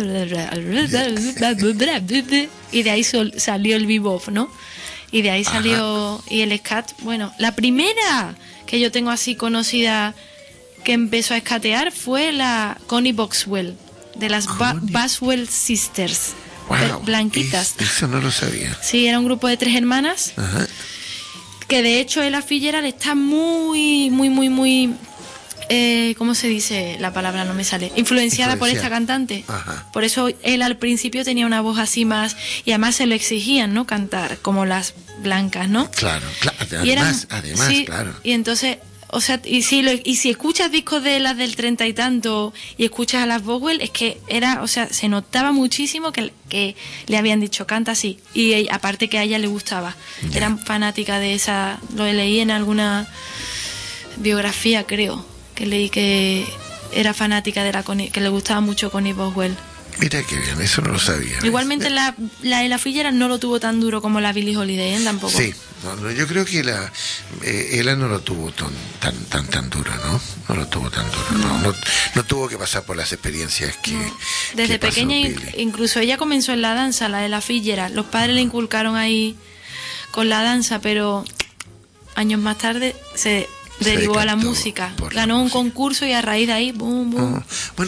Y de ahí sol- salió el bebop, ¿no? Y de ahí salió, y el scat, bueno, la primera que yo tengo así conocida que empezó a escatear fue la Connie Boxwell, de las Ba- Connie. Baswell Sisters, Wow, pero blanquitas. es- eso no lo sabía. Sí, era un grupo de tres hermanas, Ajá. que de hecho Ella Fitzgerald está muy, muy, muy, muy, eh, ¿cómo se dice la palabra? No me sale. Influenciada por esta Influenciada. cantante. Ajá. Por eso él al principio tenía una voz así más, y además se lo exigían, ¿no?, cantar como las blancas, ¿no? Claro, claro. Y eran- Además, además, sí, claro. Y entonces, o sea, y si, lo- y si escuchas discos de las del treinta y tanto y escuchas a las Boswell, es que era, o sea, se notaba muchísimo que, que le habían dicho canta así. Y ella- aparte que a ella le gustaba. Ya. Era fanática de esa, lo leí en alguna biografía, creo, que leí que era fanática de la Connie, que le gustaba mucho Connie Boswell. Mira qué bien, eso no lo sabía. Igualmente la, la Ella Fitzgerald no lo tuvo tan duro como la Billie Holiday, ¿eh? Tampoco. Sí, no, no, yo creo que la eh, ella no lo tuvo tan tan tan tan duro, ¿no? No lo tuvo tan duro, no, no, no tuvo que pasar por las experiencias que Desde que pasó pequeña, in- Billie. incluso ella comenzó en la danza, la de la Fitzgerald. Los padres le inculcaron ahí con la danza, pero años más tarde se Se derivó a la decantó música. por la Ganó un música. concurso y a raíz de ahí, boom, boom. Oh, bueno,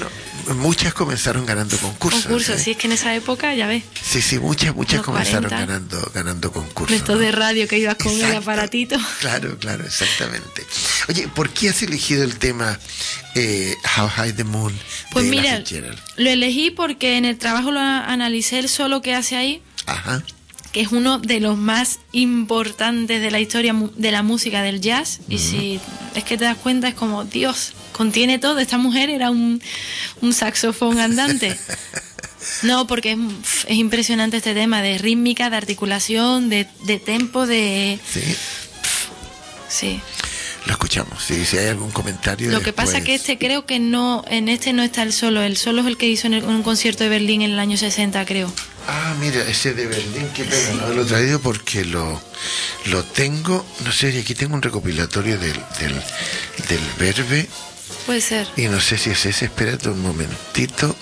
muchas comenzaron ganando concursos. Concursos, ¿eh? sí, es que en esa época, ya ves. Sí, sí, muchas, muchas Los comenzaron cuarenta. ganando ganando concursos. De estos ¿no? de radio que ibas con el Exacto. aparatito. Claro, claro, exactamente. Oye, ¿por qué has elegido el tema eh, How High the Moon Pues de Ella mira, Fitzgerald? lo elegí porque en el trabajo lo analicé el solo que hace ahí, Ajá. que es uno de los más importantes de la historia mu- de la música del jazz. Y si es que te das cuenta, es como, Dios, contiene todo. Esta mujer era un, un saxofón andante. No, porque es, es impresionante este tema de rítmica, de articulación, de, de tempo, de... Sí, Sí. lo escuchamos. Sí, si hay algún comentario. Lo que pasa después. que este creo que no, en este no está el solo. El solo es el que hizo en, el- en un concierto de Berlín en el año sesenta, creo. Ah, mira, ese de Berlín, qué pena, no lo he traído porque lo, lo tengo, no sé, y aquí tengo un recopilatorio del, del, del Verbe, Puede ser. y no sé si es ese, espérate un momentito.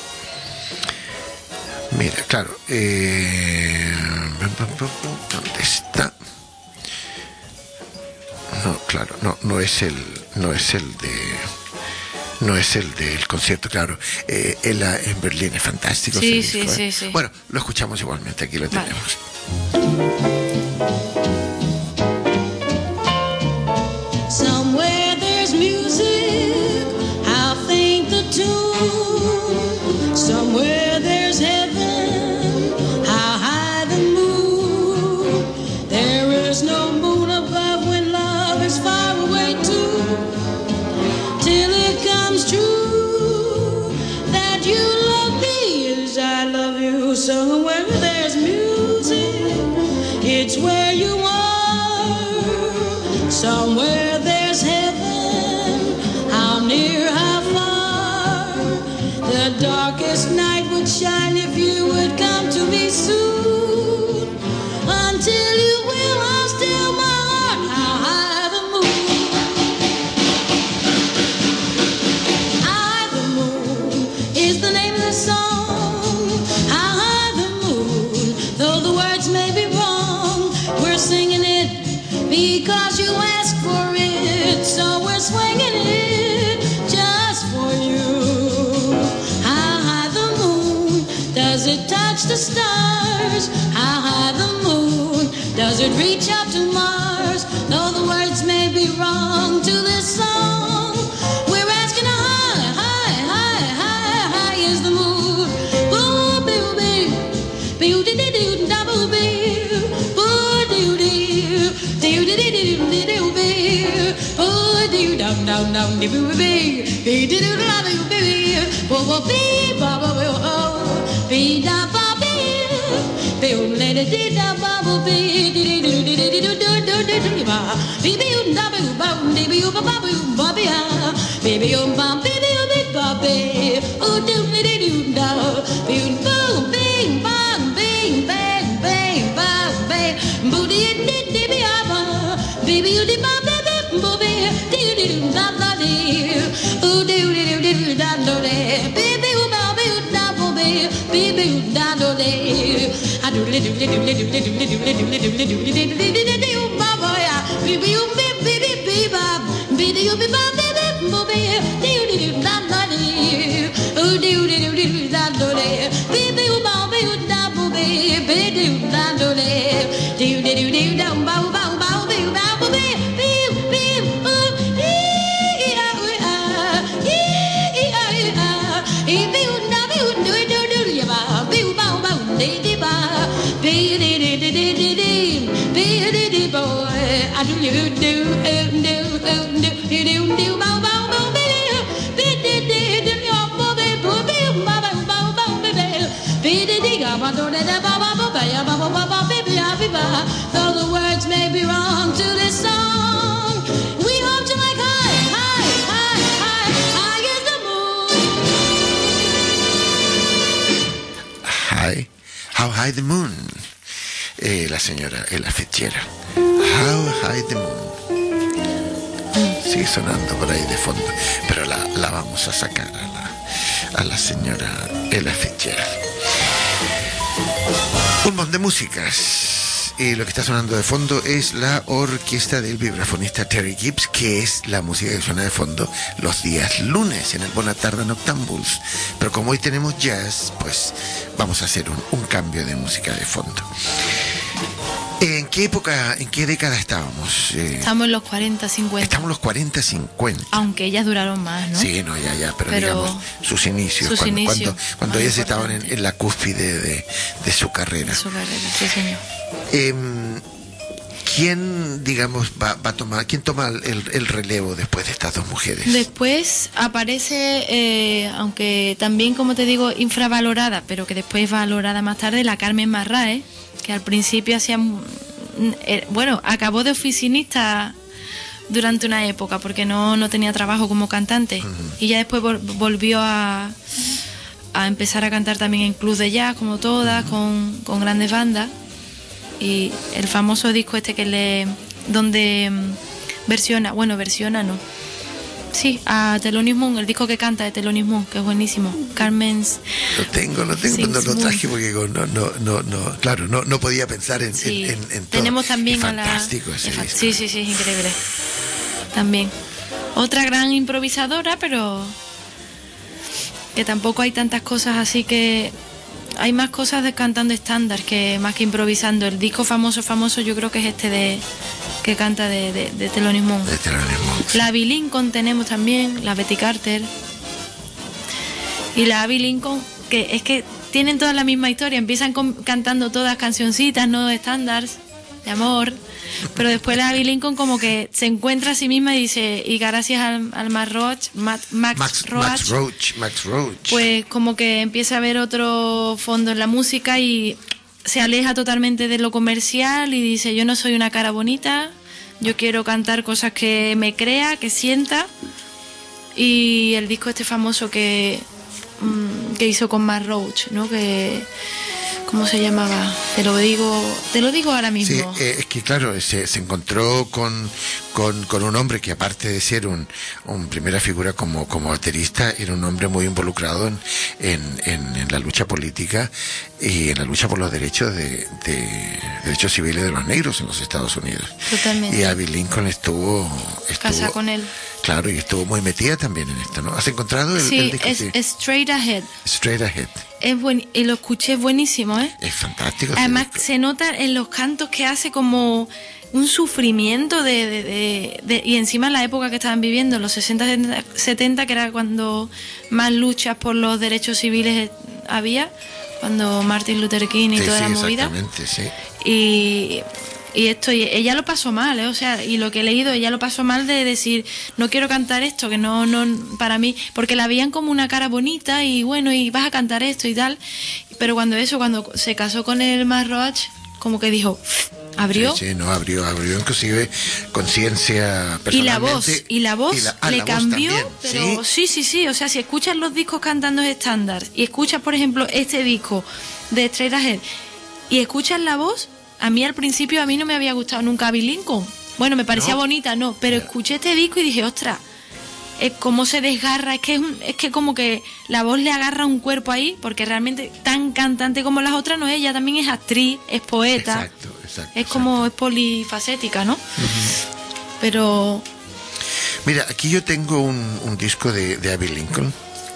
Mira, claro, eh, ¿dónde está? No, claro, no, no es el, no es el de... No es el del concierto, claro. Eh, él ah, en Berlín es fantástico. Sí, ese sí, disco, sí, ¿eh? sí. Bueno, lo escuchamos igualmente, aquí lo Vale. tenemos. Somewhere there's music, how faint the tune. Somewhere there's heaven, how high the moon. There is no moon above when love is far away too. Till it comes true that you love me as I love you. Somewhere there's music, it's where you are. Somewhere there's heaven, how near, how far. The darkest night would shine if you would come to me soon. Until you will, I'll still my heart, how high the moon. High the moon is the name of the song. How high the moon, though the words may be wrong, we're singing it because you asked for it, so we're swinging it just for you. How high the moon, does it touch the stars? How high the moon, does it reach up to Mars? Though the words may be wrong to this song, we're asking how high, high, high, high, high is the moon. Boo, boo, boo, boo, dee, dee, doo, da, boo, boo, boo, doo, dee, doo, dee, dee, doo, dee, doo, boo, boo, doo, dum, dum, dum, dee, boo, boo, bee, dee, dee, doo, da, boo, bee, boo, boo, bee, ba, ba, boo, oh, bee, da, ba, bee, boo, la, da, dee, da, ba, boo, bee, dee, dee, doo, dee, dee, doo, doo, doo, doo, doo, ba, bee, bee, da, boo, ba, dee, bee, ba, ba, boo, ba, bee, ah, bee, bee, um, ba, bee, bee, um, bee, ba, bee, oh, doo, dee, dee, doo, da, boo, boom, bing, bang, bing, bang, bang, bang, bang, boo, dee, dee, dee, bee, ah, ba, bee, bee, dee, ba, bee, bee, boo, bee, dee, dee, doo, da, da, dee, oh, doo, dee, doo, dee, da, do, dee, bee, bee, oh, ba, bee, da, boo, bee, bee, bee, da, do, dee, ah, doo, dee, doo, dee, doo, dee, doo, dee, doo, dee, doo, dee, doo, dee, doo, dee, doo, dee, dee, dee, dee, dee, oh, ba, ba, ya, bee, bee, oh, bee, bee, bee, bee, ba, bee, dee, oh, bee, ba, bee, bee, boo, bee, dee, dee, doo, da, da, dee, oh, doo, dee, doo, dee, doo, da, do, dee, bee, bee, oh, ba, bee, oh, da, boo, bee, bee, doo, da, do, dee, doo, dee, doo, dee, da, ba, ba, ba, bee, ba, boo, bee, bee, bee, oh, ee, ah, oo, ah, ee, ah, ee, ah, ee, bee, oh, da, bee, oh, doo, doo, doo, ya, ba, bee, oh, ba, ba, dee, dee, ba, bee, dee, dee, dee, dee, dee, dee, bee, dee, dee, boy, ah, doo, doo, doo, oh, doo, oh, doo, doo, doo, doo, ba, ba, ba, bee, bee, dee, dee, dee, ya, ba, bee, boo, bee, ba, ba, ba, ba, bee, bee, bee, dee, dee, ga, ba, doo, dee, dee, ba, ba, ba, ba, ya, ba, ba, ba, ba, bee, bee, ah, bee, ba. Though the words may be wrong to this song, we hope you like high, high, high, high, high is the moon. High, How High the Moon. Eh, la señora Ella Fitzgerald. How High the Moon. Sigue sonando por ahí de fondo, pero la, la vamos a sacar a la, a la señora Ella Fitzgerald. Un montón de músicas es, eh, lo que está sonando de fondo es la orquesta del vibrafonista Terry Gibbs, que es la música que suena de fondo los días lunes en el Bonatarda Noctambules. Pero como hoy tenemos jazz, pues vamos a hacer un, un cambio de música de fondo. ¿En qué época, en qué década estábamos? Eh, Estamos en los cuarenta, cincuenta. Estamos en los cuarenta, cincuenta. Aunque ellas duraron más, ¿no? Sí, no, ya, ya, pero, Pero digamos sus inicios, sus cuando, inicios, cuando, cuando más ellas estaban en, importante. en la cúspide de, de su carrera. De su carrera, sí, señor. Eh, ¿Quién, digamos, va, va a tomar, quién toma el, el relevo después de estas dos mujeres? Después aparece, eh, aunque también, como te digo, infravalorada, pero que después es valorada más tarde, la Carmen Marrae, que al principio hacía, eh, bueno, acabó de oficinista durante una época porque no, no tenía trabajo como cantante. Uh-huh. Y ya después vol- volvió a, a empezar a cantar también en clubs de jazz, como todas, uh-huh. con, con grandes bandas. Y el famoso disco este que le... donde um, versiona, bueno, versiona no. Sí, a Thelonious Monk, el disco que canta de Thelonious Monk, que es buenísimo. Carmen's... Lo tengo, lo tengo, no lo traje porque no, no, no, no, claro, no, no podía pensar en, sí. en, en, en todo. Tenemos también es a la... fantástico ese fa- disco. Sí, sí, sí, es increíble. También. Otra gran improvisadora, pero que tampoco hay tantas cosas así que... Hay más cosas de cantando estándar que más que improvisando. El disco famoso, famoso, yo creo que es este de que canta de, de, de Thelonious Monk. De Thelonious Monk. La Abby Lincoln tenemos también, la Betty Carter. Y la Abby Lincoln, que es que tienen todas la misma historia. Empiezan con, cantando todas cancioncitas, no estándares, de amor. Pero después la Abby Lincoln como que se encuentra a sí misma y dice, y gracias al, al Max Roach, Max, Max, Max, Roach, Max Roach, Max Roach, pues como que empieza a ver otro fondo en la música y se aleja totalmente de lo comercial y dice, yo no soy una cara bonita, yo quiero cantar cosas que me crea, que sienta. Y el disco este famoso que, mmm, que hizo con Max Roach, ¿no? Que... ¿Cómo se llamaba? Te lo digo, te lo digo ahora mismo. Sí, eh, es que claro, se, se encontró con, con, con un hombre que aparte de ser un, un primera figura como, como baterista, era un hombre muy involucrado en, en, en, en la lucha política y en la lucha por los derechos de, de derechos civiles de los negros en los Estados Unidos. Totalmente. Y Abby Lincoln estuvo, estuvo casa con él. Claro, y estuvo muy metida también en esto, ¿no? ¿Has encontrado el, sí, el disco? es, Sí, es Straight Ahead. Straight Ahead. Es buen, y lo escuché buenísimo, ¿eh? Es fantástico. Además se nota en los cantos que hace como un sufrimiento de, de, de, de y encima en la época que estaban viviendo, los sesenta, setenta, que era cuando más luchas por los derechos civiles había, cuando Martin Luther King y sí, toda sí, la movida. Exactamente, sí. Y Y esto, y ella lo pasó mal, ¿eh? O sea, y lo que he leído, ella lo pasó mal de decir, no quiero cantar esto, que no, no, para mí, porque la veían como una cara bonita y bueno, y vas a cantar esto y tal, pero cuando eso, cuando se casó con el Max Roach, como que dijo, abrió. Sí, sí, no, abrió, abrió inclusive conciencia personalmente. Y la voz, y la voz y la, ah, le la voz cambió, también, pero sí, sí, sí, o sea, si escuchas los discos cantando estándar y escuchas, por ejemplo, este disco de Straight Ahead y escuchas la voz, a mí al principio a mí no me había gustado nunca Abby Lincoln. Bueno, me parecía ¿No? bonita, no, pero escuché este disco y dije, ostras, es cómo se desgarra, es que es, un, es que como que la voz le agarra un cuerpo ahí, porque realmente tan cantante como las otras no es, ella también es actriz, es poeta, Exacto, exacto. es como exacto. es polifacética, ¿no? Uh-huh. Pero mira, aquí yo tengo un, un disco de, de Abby Lincoln,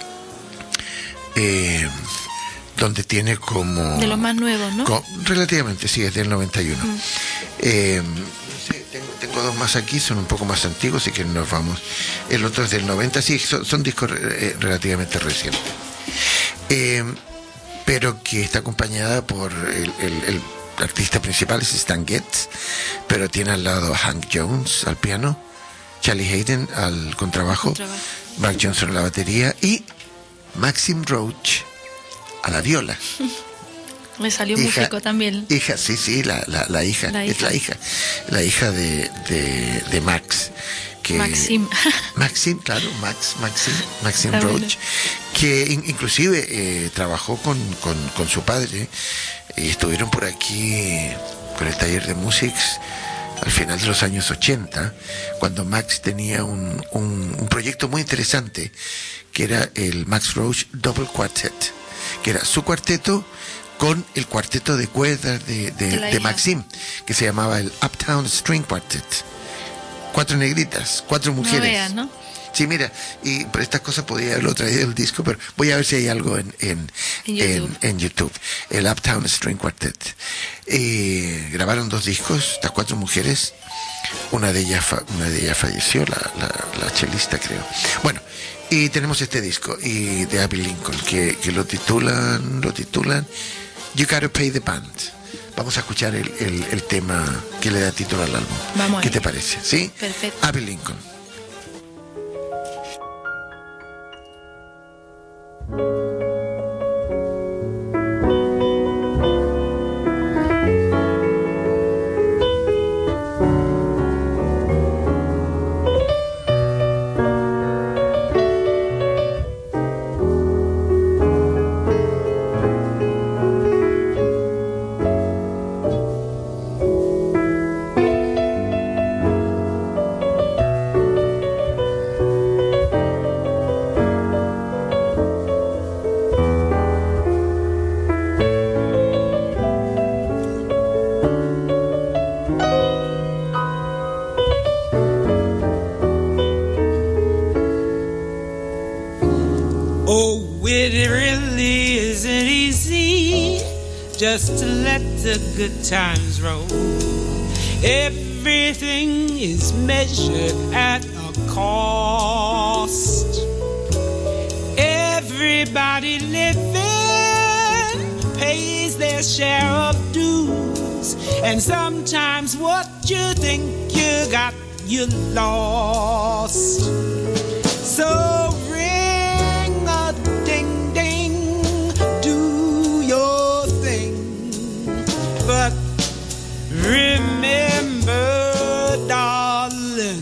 eh, donde tiene como... de los más nuevos, ¿no? Con, relativamente, sí, es del noventa y uno. Mm. Eh, sí, tengo, tengo dos más aquí, son un poco más antiguos, así que nos vamos. El otro es del noventa, sí, son, son discos eh, relativamente recientes. Eh, pero que está acompañada por el, el, el artista principal, es Stan Getz, pero tiene al lado a Hank Jones al piano, Charlie Hayden al contrabajo, contrabajo. Mark Johnson a la batería y Maxim Roach a la viola. Le salió hija, músico también. Hija, sí, sí, la, la, la hija, la es hija. la hija, la hija de, de, de Max. Que, Maxim. Maxim, claro, Max, Maxim, Maxim Roach, bueno. que in, inclusive eh, trabajó con, con, con su padre y estuvieron por aquí con el taller de Musics al final de los años ochenta, cuando Max tenía un, un, un proyecto muy interesante que era el Max Roach Double Quartet, que era su cuarteto con el cuarteto de cuerdas de, de, De la de isla. Maxim, que se llamaba el Uptown String Quartet. Cuatro negritas, cuatro mujeres. No veas, ¿no? Sí, mira, y por estas cosas podía haberlo traído el disco, pero voy a ver si hay algo en, en, En YouTube. en, en YouTube. El Uptown String Quartet. Eh, grabaron dos discos, estas cuatro mujeres. Una de ellas, fa- una de ellas falleció, la, la, la chelista, creo. Bueno, y tenemos este disco y de Abby Lincoln, que, que lo titulan, lo titulan You Gotta Pay the Band. Vamos a escuchar el, el, el tema que le da título al álbum. Vamos ¿Qué ahí. te parece? ¿Sí? Perfecto. Abby Lincoln. Oh, it really isn't easy just to let the good times roll. Everything is measured at a cost. Everybody living pays their share of dues, and sometimes what you think you got, you lost. So ring a ding ding, do your thing, but remember, darling,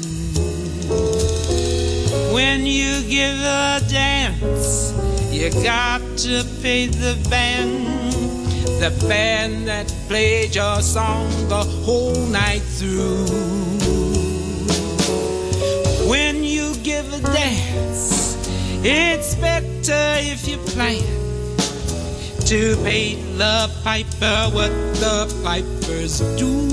when you give a dance, you got to pay the band, the band that played your song the whole night through. When you give a dance, it's better if you plan to pay the piper what the pipers do.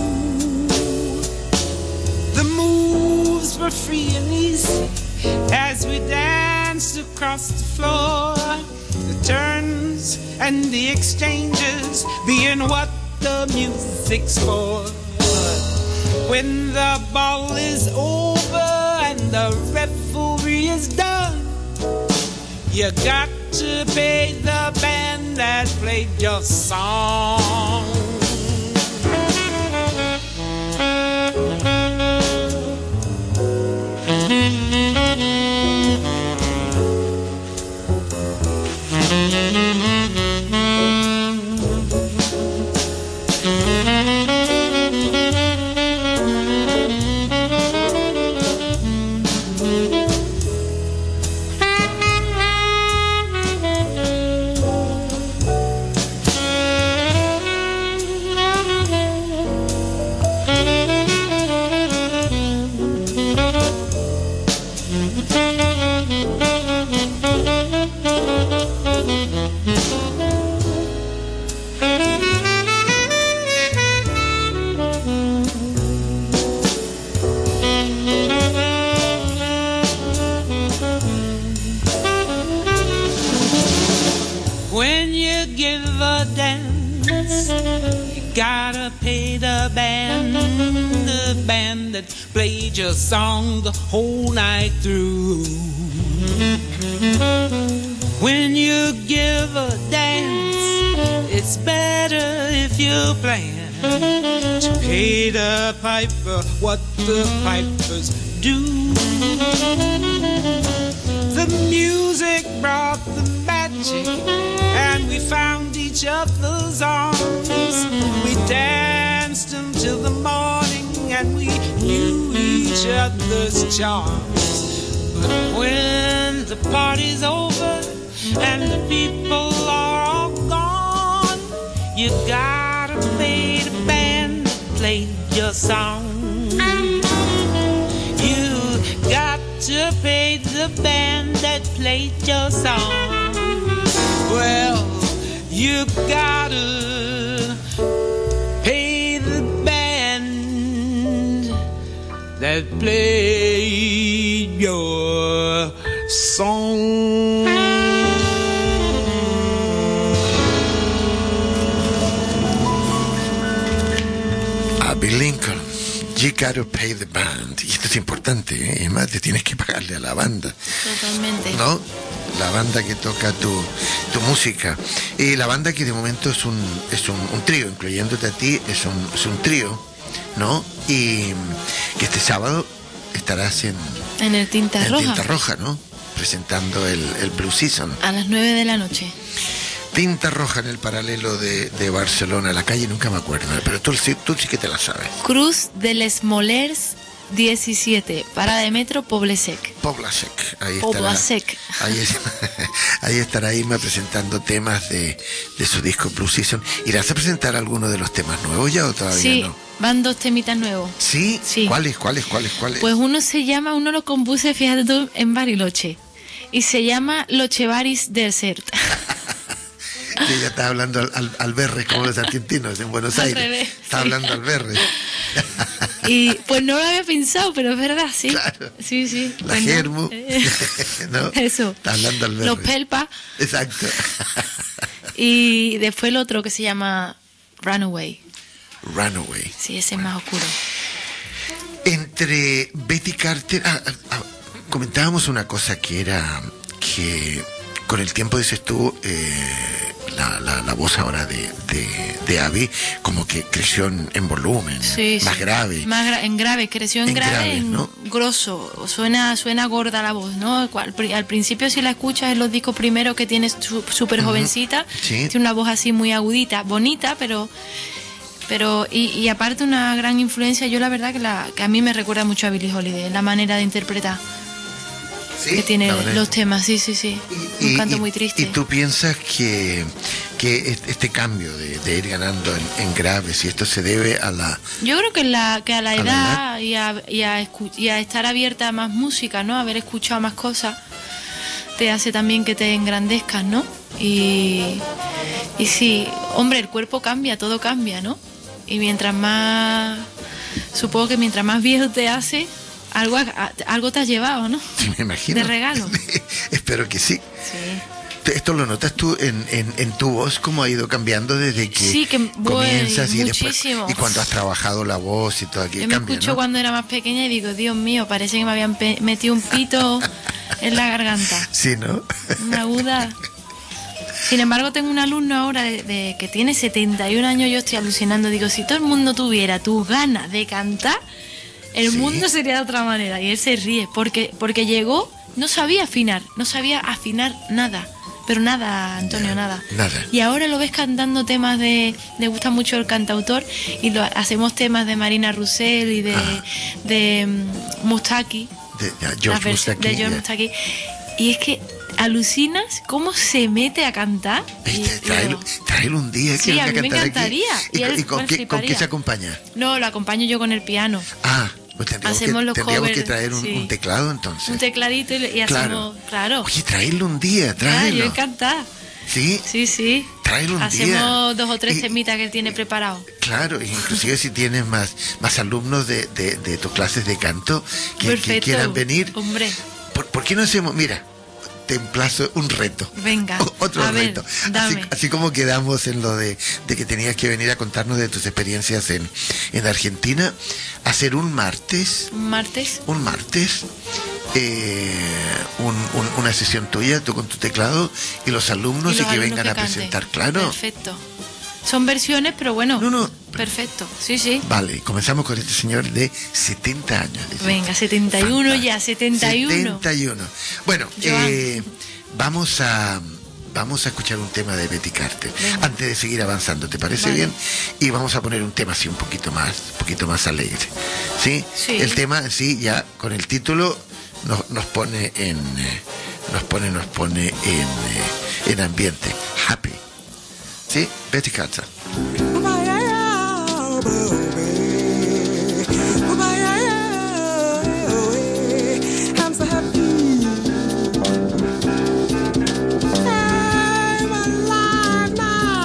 The moves were free and easy as we danced across the floor, the turns and the exchanges being what the music's for. When the ball is over and the revelry is done, you got to pay the band that played your song. When you give a dance, you gotta pay the band, the band that played your song the whole night through. When you give a dance, it's better if you plan to pay the piper what the pipers do. The music brought the magic, and we found each other's arms. We danced until the morning, and we knew each other's charms. But when the party's over and the people are all gone, you gotta pay the band that played your song. You got to pay the band that played your song. Well, you gotta pay the band that played your song. Abbey Lincoln, you gotta pay the band. Y esto es importante, ¿eh? Además te tienes que pagarle a la banda. Totalmente. ¿No? La banda que toca tu, tu música. Y la banda que de momento es un, es un, un trío, incluyéndote a ti, es un, es un trío, ¿no? Y que este sábado estarás en, En el Tinta en Roja. Tinta Roja, ¿no? Presentando el, el Blue Season. A las nueve de la noche. Tinta Roja en el paralelo de, de Barcelona. La calle nunca me acuerdo, pero tú, sí- tú sí que te la sabes. Cruz de les Molers diecisiete. Parada de metro Poblesec. Poblasec, ahí estará. Poblasec. Ahí, es- ahí estará Irma presentando temas de, de su disco Blue Season. ¿Irás a presentar alguno de los temas nuevos ya o todavía Sí, no? van dos temitas nuevos. ¿Sí? Sí. ¿Cuáles, cuáles, cuáles, cuáles? Pues uno se llama, uno lo compuse, fíjate tú, en Bariloche. Y se llama Lochevaris Desert. Que ya está hablando al, al, al berre, como los argentinos en Buenos Al Aires. revés, Está sí. hablando al berre. Y pues no lo había pensado, pero es verdad, sí. Claro. Sí, sí. La Pues no. germu. Eh, ¿No? Eso. Está hablando al berre. Los pelpa. Exacto. Y después el otro que se llama Runaway. Runaway. Sí, ese es más oscuro. Entre Betty Carter, ah, ah, ah, comentábamos una cosa que era que con el tiempo, dices tú, eh, la, la, la voz ahora de, de, de Abby como que creció en, en volumen, Sí, más sí. grave. Más gra- en grave, creció en, En grave, grave, en ¿no? grosso. Suena, suena gorda la voz, ¿no? Al, pri- al principio, si la escuchas en los discos primeros que tienes su- súper jovencita, Sí. tiene una voz así muy agudita, bonita, pero. Pero, y, y aparte una gran influencia, yo la verdad que, la, que a mí me recuerda mucho a Billie Holiday, la manera de interpretar Sí, que tiene la verdad. los temas, sí, sí, sí. Un canto muy triste. ¿Y tú piensas que, que est- este cambio de, de ir ganando en, en graves, y esto se debe a la... Yo creo que, la, que a la ¿A la edad, y, a, y, a escu- y a estar abierta a más música, ¿no? Haber escuchado más cosas, te hace también que te engrandezcas, ¿no? Y, y sí, hombre, el cuerpo cambia, todo cambia, ¿no? Y mientras más, supongo que mientras más viejo te hace, algo, a- algo te has llevado, ¿no? Sí, me imagino. De regalo. Espero que sí. Sí. Te- ¿Esto lo notas tú en, en, en tu voz, cómo ha ido cambiando desde que Sí, que bueno, comienzas y después, muchísimo. y cuando has trabajado la voz y todo aquí Yo me cambia, escucho ¿no? cuando era más pequeña y digo, Dios mío, parece que me habían pe- metido un pito en la garganta. Sí, ¿no? Una aguda. Sin embargo, tengo un alumno ahora de, de- que tiene setenta y un años. Yo estoy alucinando. Digo, si todo el mundo tuviera tus ganas de cantar, el Sí. mundo sería de otra manera. Y él se ríe porque, porque llegó, no sabía afinar, no sabía afinar nada. Pero nada, Antonio, Ya, nada. nada. Y ahora lo ves cantando temas de... Le gusta mucho el cantautor y lo, hacemos temas de Marina Roussel y de, Ah. de mm, Moustaki. De, de La George versión Mustaki, de George ya. Moustaki. Y es que alucinas cómo se mete a cantar. Y Viste, tráelo, digo, tráelo un día que Sí, venga a mí me cantar aquí. encantaría. ¿Y, Y con- él y con, me qué, con qué fliparía. se acompaña? no, lo acompaño yo con el piano. Ah, pues tendríamos, Hacemos que, los tendríamos covers, que traer un, sí. un teclado entonces. Un tecladito y, y Claro. hacemos... Claro. Oye, tráelo un día, Ah, tráelo. yo encantada. Sí, Sí, sí. tráelo un Hacemos día. dos o tres Y- temitas que él tiene preparado. Claro, inclusive si tienes más, más alumnos de, de, de tus clases de canto que, que Perfecto. quieran venir, Hombre, ¿por, por qué no hacemos? Mira, te emplazo un reto. venga. O- Otro a ver, reto. Así, dame. así como quedamos en lo de, de que tenías que venir a contarnos de tus experiencias en, en Argentina, hacer un martes, Un martes. un martes, eh, un- un- una sesión tuya, tú con tu teclado y los alumnos y, los que alumnos vengan que a canten. presentar, claro. Perfecto. Son versiones, pero bueno. No, no. Perfecto. Sí, sí. Vale, comenzamos con este señor de setenta años. dice. Venga, setenta y uno ya, setenta y uno. setenta y uno. Bueno, Joan. eh, vamos a vamos a escuchar un tema de Betty Carter Venga. antes de seguir avanzando, ¿te parece Vale. bien? Y vamos a poner un tema así un poquito más, un poquito más alegre. ¿Sí? Sí. El tema sí ya con el título nos, nos pone en eh, nos pone nos pone en eh, en ambiente happy. ¿Sí? Betty Carter. I'm so happy. I'm alive now.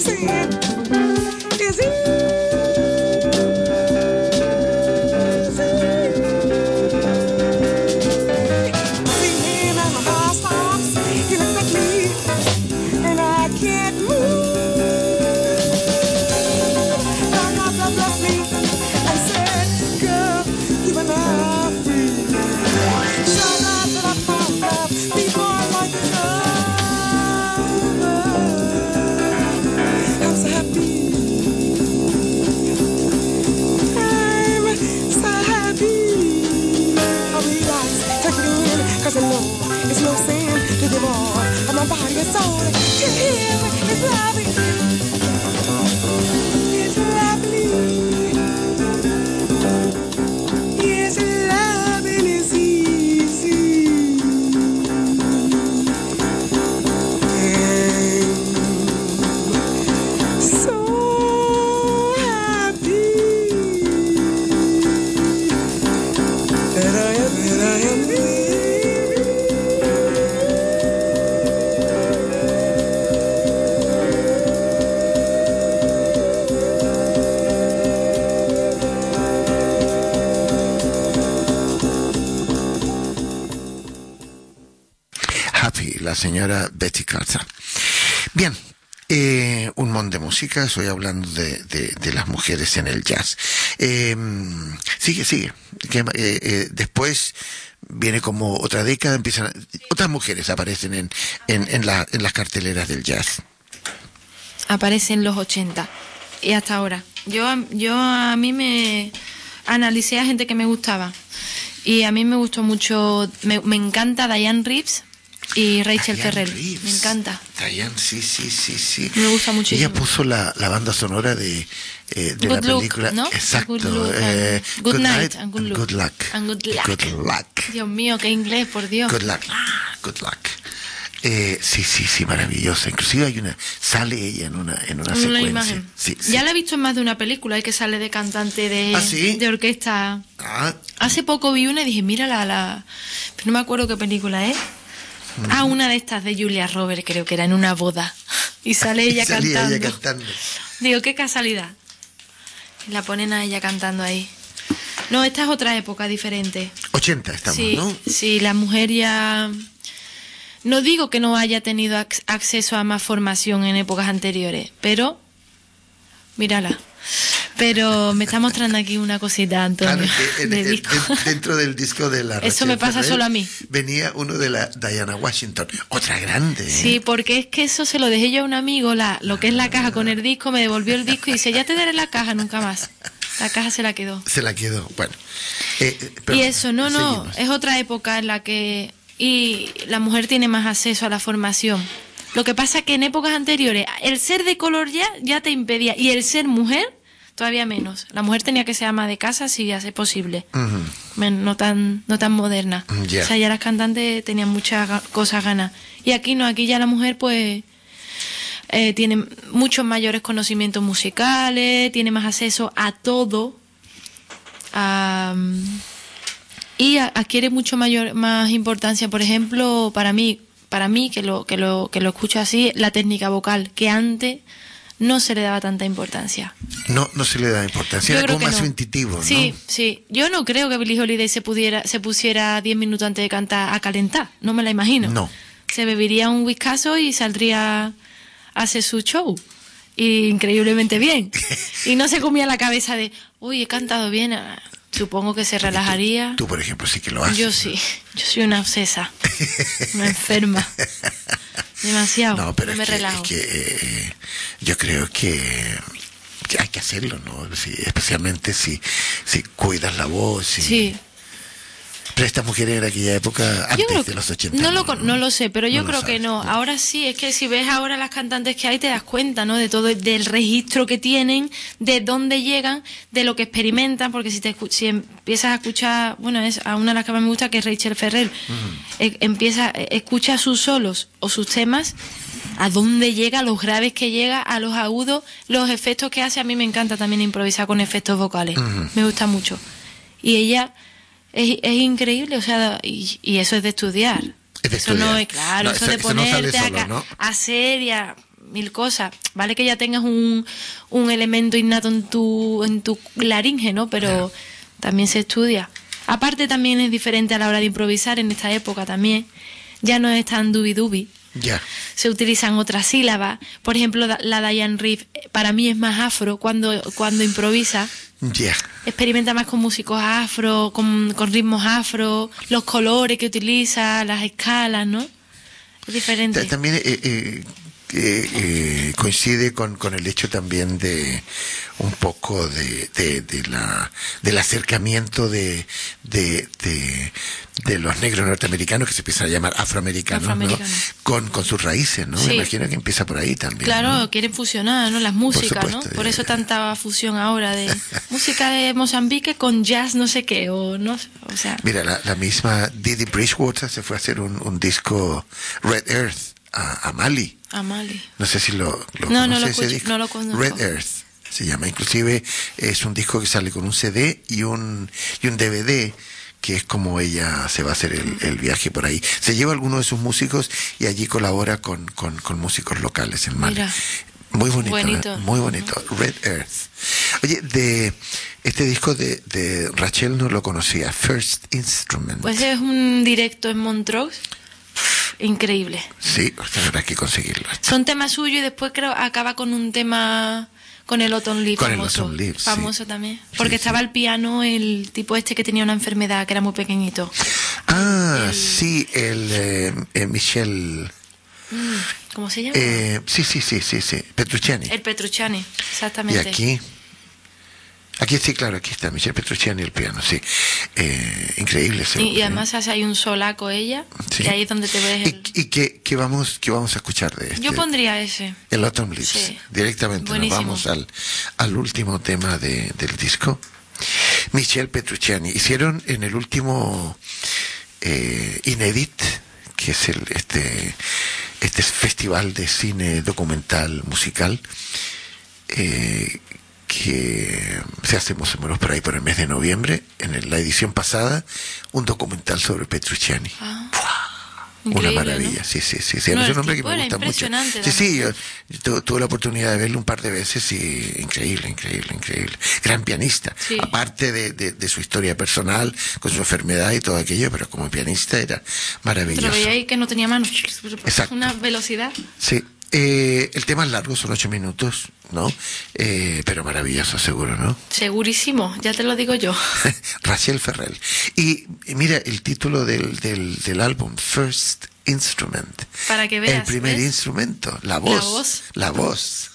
La señora Betty Carter. Bien, eh, un montón de música, estoy hablando de, de, de las mujeres en el jazz. Eh, sigue, sigue. Que, eh, eh, después viene como otra década, empiezan otras mujeres aparecen en, en, en, la, en las carteleras del jazz. Aparecen en los ochenta y hasta ahora. Yo, yo a mí me analicé a gente que me gustaba y a mí me gustó mucho, me, me encanta Diane Reeves y Rachel Diane Ferrell. Reeves. Me encanta. Diane, sí, sí, sí, sí. Me gusta muchísimo. Ella puso la, la banda sonora de, eh, de Good la película. Look, ¿no? Exacto. Good, look eh, and, good, good night, night and good, and look. good luck. And good luck. Good luck. Dios mío, qué inglés, por Dios. Good luck. Good luck. Eh, sí, sí, sí, maravillosa. Inclusive hay una, sale ella en una, en una, una secuencia. Imagen. Sí, sí. Ya la he visto en más de una película, hay que sale de cantante de, ¿Ah, sí? de orquesta. Ah. Hace poco vi una y dije, mira la, la, pero no me acuerdo qué película es. Mm. Ah, una de estas de Julia Roberts, creo que era en una boda. Y sale ella, Salía cantando. ella cantando. Digo, qué casualidad. La ponen a ella cantando ahí. No, esta es otra época diferente. ochenta estamos, sí, ¿no? Sí, la mujer ya... No digo que no haya tenido ac- acceso a más formación en épocas anteriores, pero... Mírala. Pero me está mostrando aquí una cosita, Antonio, Claro, que en, de en, disco. en, dentro del disco de la Eso Rachel me pasa Ferrell solo a mí. Venía uno de la Diana Washington, otra grande. ¿eh? Sí, porque es que eso se lo dejé yo a un amigo, la, lo que es la caja con el disco, me devolvió el disco y dice, ya te daré la caja, nunca más. La caja se la quedó. Se la quedó, bueno. Eh, eh, y eso, no, no, seguimos. es otra época en la que y la mujer tiene más acceso a la formación. Lo que pasa es que en épocas anteriores el ser de color ya, ya te impedía, y el ser mujer todavía menos. La mujer tenía que ser ama de casa si hace posible. Uh-huh. No tan no tan moderna. Yeah. O sea, ya las cantantes tenían muchas cosas ganas. Y aquí no, aquí ya la mujer pues eh, tiene muchos mayores conocimientos musicales, tiene más acceso a todo. A, y a, adquiere mucho mayor más importancia, por ejemplo, para mí, para mí que lo que lo que lo escucho así, la técnica vocal, que antes no se le daba tanta importancia. No, no se le daba importancia, yo era como más no. intuitivo, ¿no? Sí, sí. Yo no creo que Billie Holiday se pudiera, se pusiera diez minutos antes de cantar a calentar, no me la imagino. No. Se bebería un whiskazo y saldría a hacer su show. Y increíblemente bien. Y no se comía la cabeza de, uy, he cantado bien. Supongo que se relajaría. Tú, tú, por ejemplo, sí que lo haces. Yo sí. Yo soy una obsesa. Una enferma. Demasiado. No, pero no me es que, relajo. Es que eh, yo creo que, que hay que hacerlo, ¿no? Sí, especialmente si, si cuidas la voz. Si... Sí. Pero estas mujeres en aquella época, antes yo de los ochenta. No, no, lo, no lo sé, pero yo no creo que no. Ahora sí, es que si ves ahora las cantantes que hay, te das cuenta, ¿no? De todo, del registro que tienen, de dónde llegan, de lo que experimentan, porque si te si empiezas a escuchar, bueno, es a una de las que más me gusta, que es Rachel Ferrell, uh-huh. eh, empieza, eh, escucha sus solos o sus temas, a dónde llega, los graves que llega, a los agudos, los efectos que hace. A mí me encanta también improvisar con efectos vocales, uh-huh. Me gusta mucho. Y ella... Es, es increíble, o sea, y, y eso es de estudiar. Es de eso estudiar. no es claro, No, eso, eso de eso no ponerte sale solo, a, ¿no? a hacer y a mil cosas. Vale que ya tengas un, un elemento innato en tu, en tu laringe, ¿no? Pero yeah. también se estudia. Aparte también es diferente a la hora de improvisar en esta época también. Ya no es tan dubi-dubi. Ya. Yeah. Se utilizan otras sílabas. Por ejemplo, la Diane Reeves para mí es más afro cuando, cuando improvisa. Ya. Yeah. Experimenta más con músicos afro, con, con ritmos afro, los colores que utiliza, las escalas, ¿no? Es diferente. También eh, eh, eh, eh, coincide con, con el hecho también de un poco de, de, de la del acercamiento de, de, de, de los negros norteamericanos, que se empiezan a llamar afroamericanos, Afroamericano. ¿no? con, con sus raíces, ¿no? Sí. Me imagino que empieza por ahí también. Claro, ¿no? Quieren fusionar, ¿no? Las músicas, supuesto, ¿no? Por ya, eso ya. tanta fusión ahora de música de Mozambique con jazz no sé qué, o no, o sea... Mira, la, la misma Didi Bridgewater se fue a hacer un, un disco Red Earth a, a Mali. A Mali. No sé si lo, lo no, no lo, ese escucho, disco. no lo conozco. Red Earth se llama. Inclusive es un disco que sale con un C D y un, y un D V D, que es como ella se va a hacer el, el viaje por ahí. Se lleva a algunos de sus músicos y allí colabora con, con, con músicos locales en Mali. Mira. Muy bonito, Bonito. ¿eh? Muy bonito. Red Earth. Oye, de este disco de, de Rachel no lo conocía, First Instrument. Pues es un directo en Montreux. Increíble. Sí, habrá que conseguirlo. Son temas suyos y después creo acaba con un tema con el Autumn Leaf Con el famoso, Autumn Leaf, sí. famoso también, porque Sí, estaba sí. al piano el tipo este que tenía una enfermedad que era muy pequeñito. Ah, El- sí, el eh, eh, Michel. Mm, ¿Cómo se llama? Eh, sí, sí, sí, sí, sí. Petrucciani. El Petrucciani, Y exactamente. aquí. Aquí sí, claro, aquí está Michel Petrucciani el piano, sí. Eh, increíble ese Y, y hombre, además hace ahí un solaco ella, Sí. y ahí es donde te ves el... ¿Y, y qué, qué vamos, qué vamos a escuchar de este? Yo pondría ese. El Autumn Leaves. Sí. Directamente Buenísimo. nos vamos al, al último tema de, del disco. Michel Petrucciani. Hicieron en el último eh, Inédit, que es el este este festival de cine documental musical, eh, que se hace más o menos por ahí por el mes de noviembre. En la edición pasada, un documental sobre Petrucciani. Ah, Una increíble, maravilla, ¿no? sí, sí, sí. sí. No, es el un hombre que tipo me era gusta mucho. impresionante Sí, sí, yo, también. yo tu- tuve la oportunidad de verlo un par de veces y increíble, increíble, increíble. Gran pianista. Sí. Aparte de, de, de su historia personal, con su enfermedad y todo aquello, pero como pianista era Te lo maravilloso. veía ahí que no tenía manos. Exacto. Una velocidad. Sí. Eh, el tema es largo, son ocho minutos, ¿no? Eh, pero maravilloso, seguro, ¿no? Segurísimo, ya te lo digo yo. Rachel Ferrell. Y, y mira, el título del, del, del álbum, First Instrument. Para que veas, El primer ¿ves? instrumento, la voz. La voz. La voz.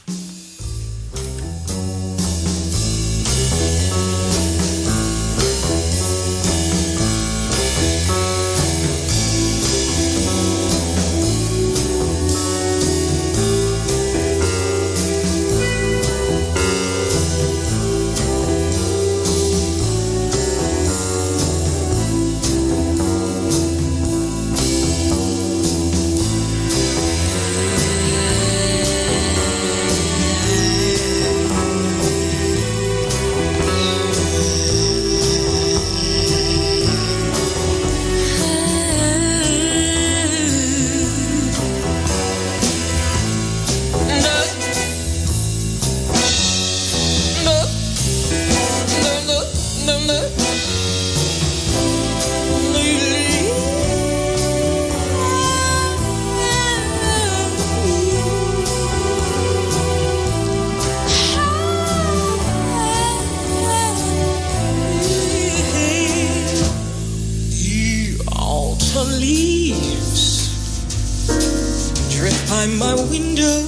The autumn leaves drift by my window.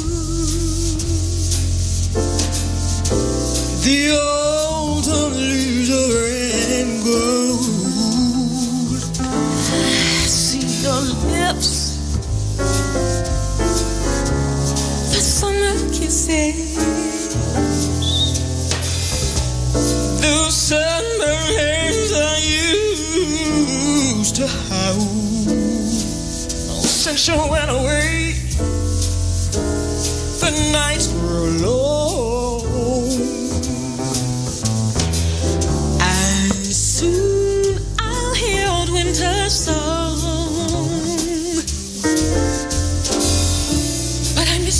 The autumn leaves are red and gold. I see your lips, the summer kisses, the sunburned hands I used to hold. Oh, since you went away, the nights were long, and soon I'll hear old winter song. But I miss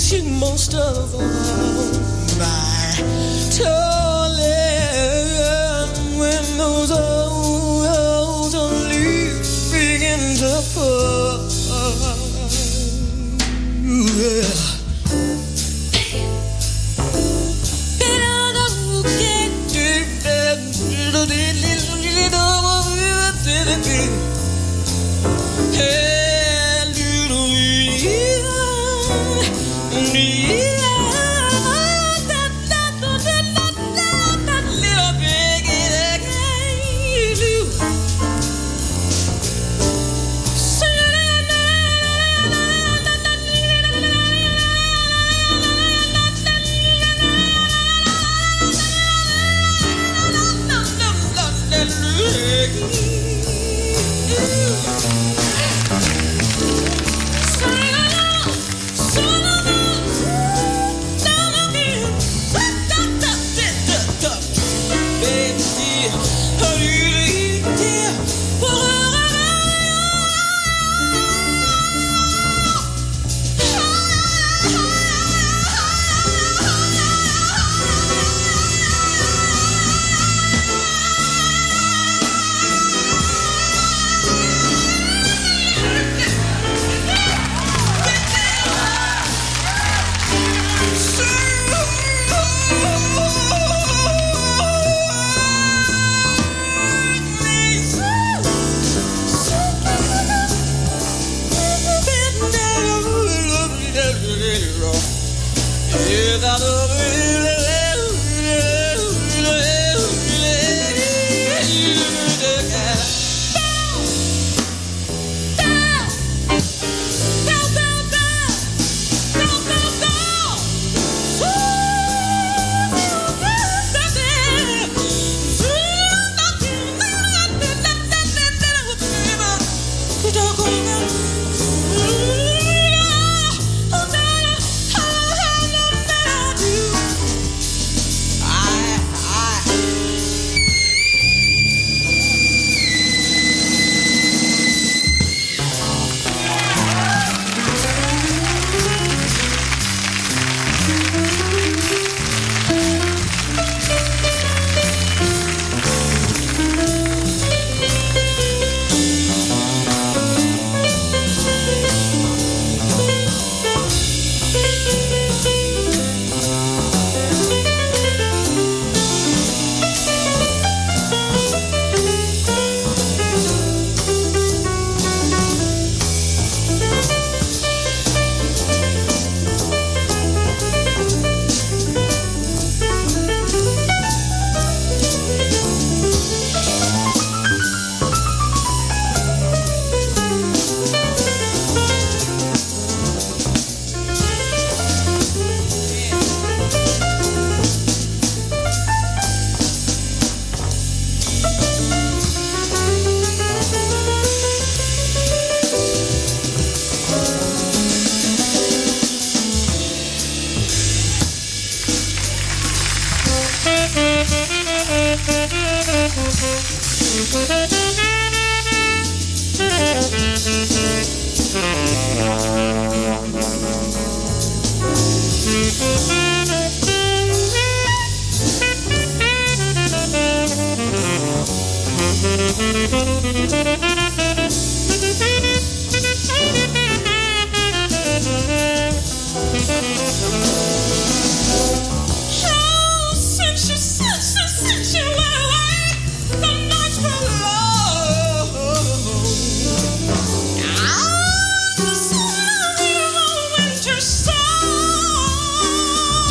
Winter song.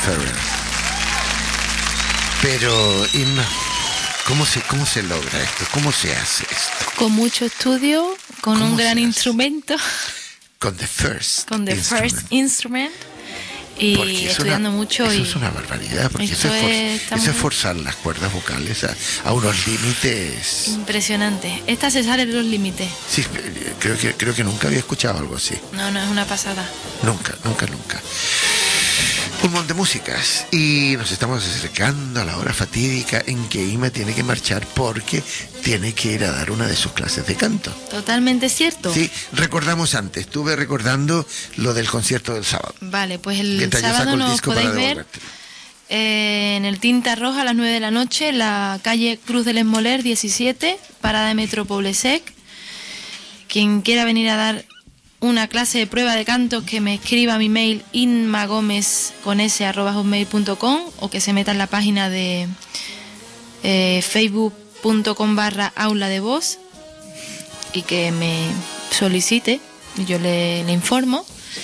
Ferrer. Pero, Inma, ¿cómo se, cómo se logra esto? ¿Cómo se hace esto? Con mucho estudio, con un gran instrumento. Con The First Con The Instrument. First Instrument. Y estudiando una, mucho. Eso y es una barbaridad, porque eso, eso es, for, es, eso es forzar las cuerdas vocales a, a unos límites. Impresionante. Esta se sale de los límites. Sí, creo que, creo que nunca había escuchado algo así. No, no, es una pasada. Nunca, nunca, nunca. Un montón de músicas y nos estamos acercando a la hora fatídica en que Inma tiene que marchar porque tiene que ir a dar una de sus clases de canto. Totalmente cierto. Sí, recordamos antes, estuve recordando lo del concierto del sábado. Vale, pues el Mientras yo saco sábado el nos disco podéis para ver devolverte. eh, en el Tinta Roja a las nueve de la noche, en la calle Cruz del Esmoler diecisiete, parada de Metro Poblesec. Quien quiera venir a dar una clase de prueba de canto, que me escriba a mi mail inmagomez con s arroba hotmail punto com o que se meta en la página de eh, facebook punto com barra aula de voz y que me solicite y yo le, le informo.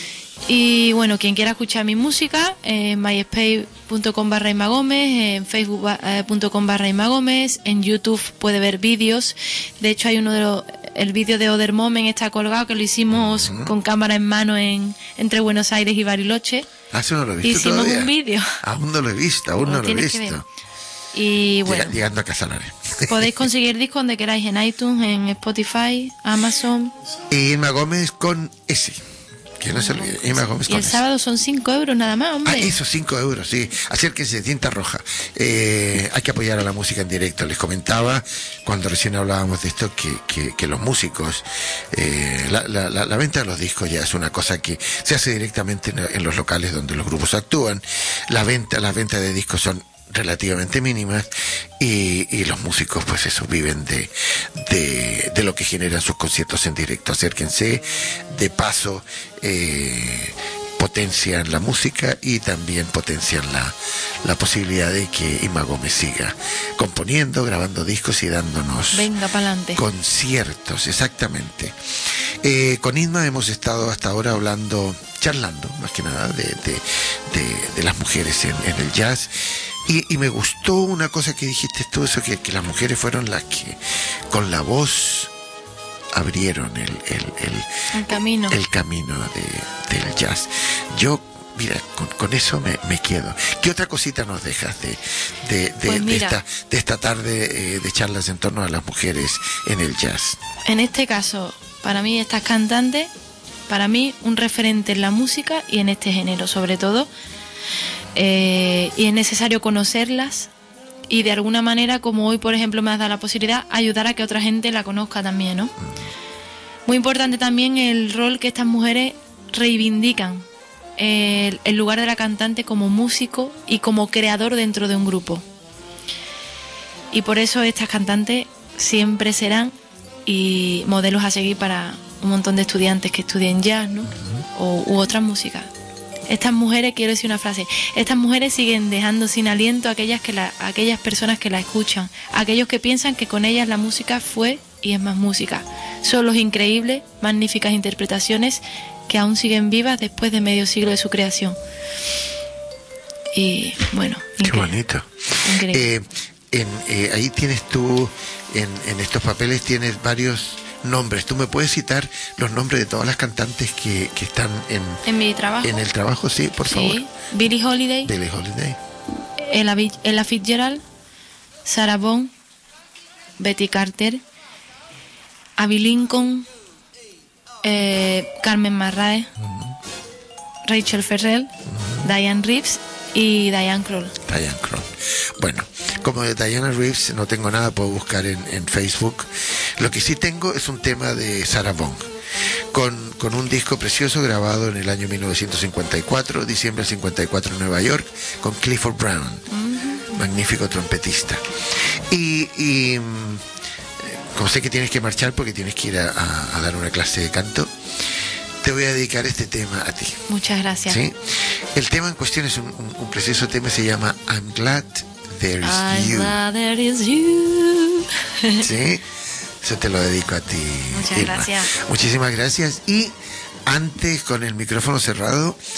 Y bueno, quien quiera escuchar mi música, en myspace punto com barra inmagomez, en facebook punto com barra inmagomez, en YouTube puede ver vídeos. De hecho hay uno de los, el vídeo de Other Moment está colgado, que lo hicimos uh-huh. con cámara en mano en entre Buenos Aires y Bariloche. Ah, eso no lo he visto Hicimos todavía. un vídeo. Aún no lo he visto, aún no lo he visto. Y bueno, Llega, llegando a Casanare. Podéis conseguir discos donde queráis, en iTunes, en Spotify, Amazon. Y Inma Gómez con S. Que no se olvide, Inma Gómez y con el S. sábado son cinco euros nada más, hombre. Ah, eso, cinco euros, sí. Acérquense de Tinta Roja. Eh, hay que apoyar a la música en directo. Les comentaba, cuando recién hablábamos de esto, que, que, que los músicos, eh, la, la, la, la venta de los discos ya es una cosa que se hace directamente en, en los locales donde los grupos actúan. La venta, las ventas de discos son relativamente mínimas y, y los músicos pues eso viven de, de, de lo que generan sus conciertos en directo. Acérquense, de paso eh, potencian la música y también potencian la, la posibilidad de que Inma Gómez siga componiendo, grabando discos y dándonos Venga, pa'lante. conciertos, exactamente. Eh, con Inma hemos estado hasta ahora hablando, charlando más que nada de, de, de, de las mujeres en, en el jazz. Y, y me gustó una cosa que dijiste tú, eso que, que las mujeres fueron las que con la voz abrieron el, el, el, el camino, el camino de, del jazz. Yo, mira, con, con eso me, me quedo. ¿Qué otra cosita nos dejas de, de, de, pues de, esta, de esta tarde eh, de charlas en torno a las mujeres en el jazz? En este caso, para mí estas cantantes, para mí un referente en la música y en este género sobre todo. Eh, y es necesario conocerlas y de alguna manera, como hoy por ejemplo me has dado la posibilidad, ayudar a que otra gente la conozca también, ¿no? Muy importante también el rol que estas mujeres reivindican, el, el lugar de la cantante como músico y como creador dentro de un grupo, y por eso estas cantantes siempre serán y modelos a seguir para un montón de estudiantes que estudien jazz, ¿no? O, u otras músicas. Estas mujeres, quiero decir una frase, estas mujeres siguen dejando sin aliento a aquellas, que la, a aquellas personas que la escuchan, a aquellos que piensan que con ellas la música fue y es más música. Son los increíbles, magníficas interpretaciones que aún siguen vivas después de medio siglo de su creación. Y bueno, qué bonito. Increíble. Eh, en, eh, ahí tienes tú, en, en estos papeles tienes varios nombres. ¿Tú me puedes citar los nombres de todas las cantantes que, que están en, en mi trabajo? En el trabajo, sí, por sí. favor. Billie Holiday. Billie Holiday. Ella, Ella Fitzgerald, Sarah Vaughan, Betty Carter, Abby Lincoln, eh, Carmen Marrae, uh-huh. Rachel Ferrell, uh-huh. Diane Reeves y Diane Kroll. Diane Kroll. Bueno, como de Diana Reeves no tengo nada, puedo buscar en, en Facebook. Lo que sí tengo es un tema de Sarah Vaughan, con, con un disco precioso grabado en el año mil novecientos cincuenta y cuatro, diciembre del cincuenta y cuatro en Nueva York, con Clifford Brown, uh-huh. magnífico trompetista. Y, y como sé que tienes que marchar porque tienes que ir a, a, a dar una clase de canto, te voy a dedicar este tema a ti. Muchas gracias. ¿Sí? El tema en cuestión es un, un, un precioso tema, se llama I'm Glad There's I'm You. Glad there is you. ¿Sí? Eso te lo dedico a ti. Muchas Irma. gracias. Muchísimas gracias. Y antes, con el micrófono cerrado,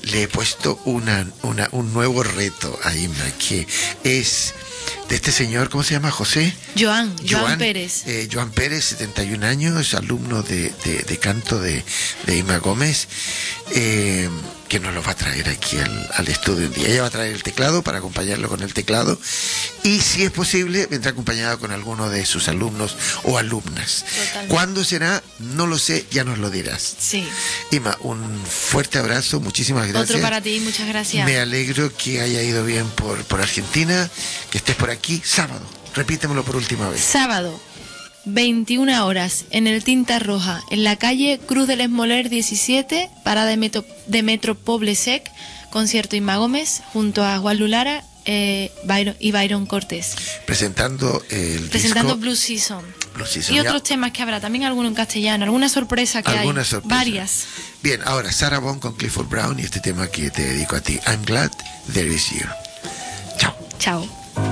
le he puesto una, una, un nuevo reto a Inma, que es de este señor, ¿cómo se llama? José. Joan, Joan, Joan Pérez. Eh, Joan Pérez, setenta y un años, alumno de, de, de canto de, de Inma Gómez, eh, que nos lo va a traer aquí al, al estudio un día. Ella va a traer el teclado para acompañarlo con el teclado, y si es posible vendrá acompañada con alguno de sus alumnos o alumnas. Totalmente. ¿Cuándo será? No lo sé, ya nos lo dirás. Sí. Inma, un fuerte abrazo, muchísimas gracias. Otro para ti, muchas gracias. Me alegro que haya ido bien por, por Argentina, que estés por aquí. Sábado, repítemelo por última vez. Sábado, veintiuna horas, en el Tinta Roja, en la calle Cruz del Esmoler diecisiete, parada de Metro, de Metro Poblesec, concierto Inma Gómez, junto a Juan Lulara eh, Byron, y Byron Cortés. Presentando el Presentando disco Blue Season. Blue Season. Y Ya. otros temas que habrá, también alguno en castellano, alguna sorpresa que Alguna hay. sorpresa. Varias. Bien, ahora Sarah Vaughan con Clifford Brown y este tema que te dedico a ti. I'm glad there is you. Chao. Chao.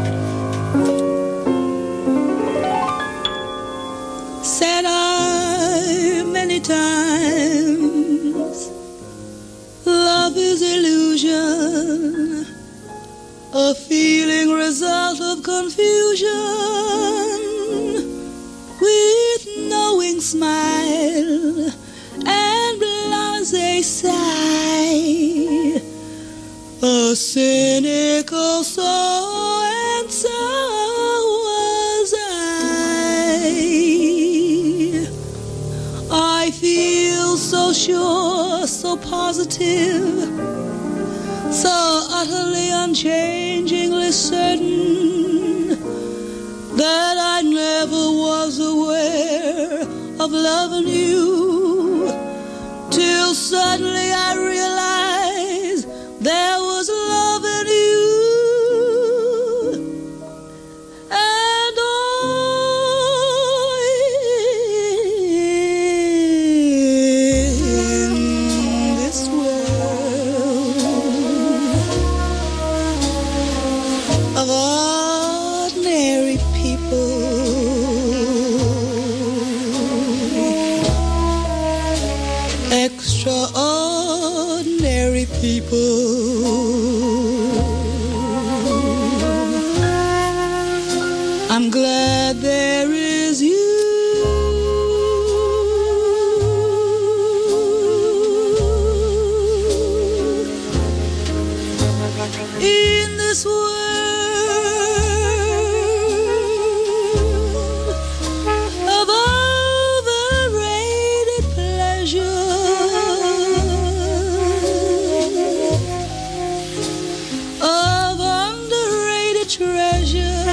Said I many times, love is illusion, a feeling result of confusion, with knowing smile and blasé sigh, a cynical soul, and so was I. I feel so sure, so positive, so utterly unchangingly certain that I never was aware of loving you, till suddenly I realized there was love in you. And in this world of ordinary people, extraordinary people, I'm glad there is you. In this world of overrated pleasure, of underrated treasures,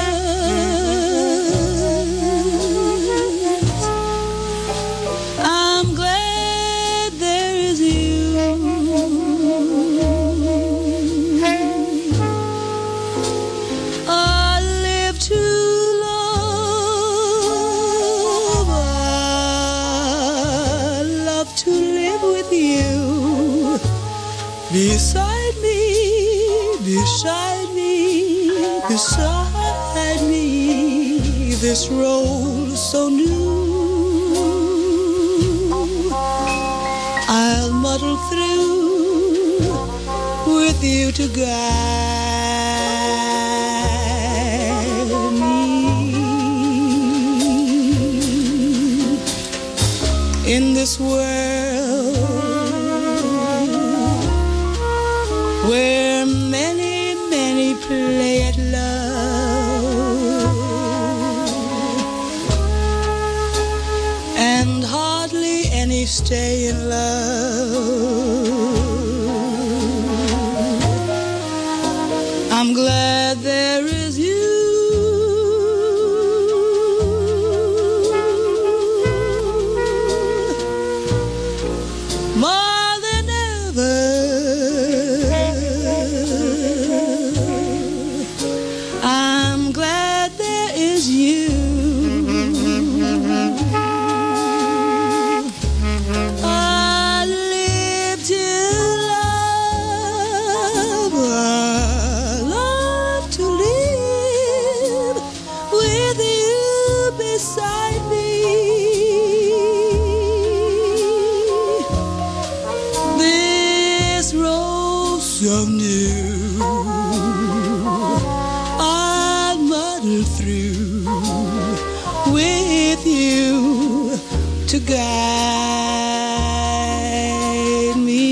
I'm glad there is you. I live to love, I love to live with you, beside me, beside me, beside me, this road so new, I'll muddle through with you to guide me. In this world where many, many play at love, and hardly any stay in love, I'm glad there is you. More than ever, I'm glad there is you. I live to love, I love to live guide me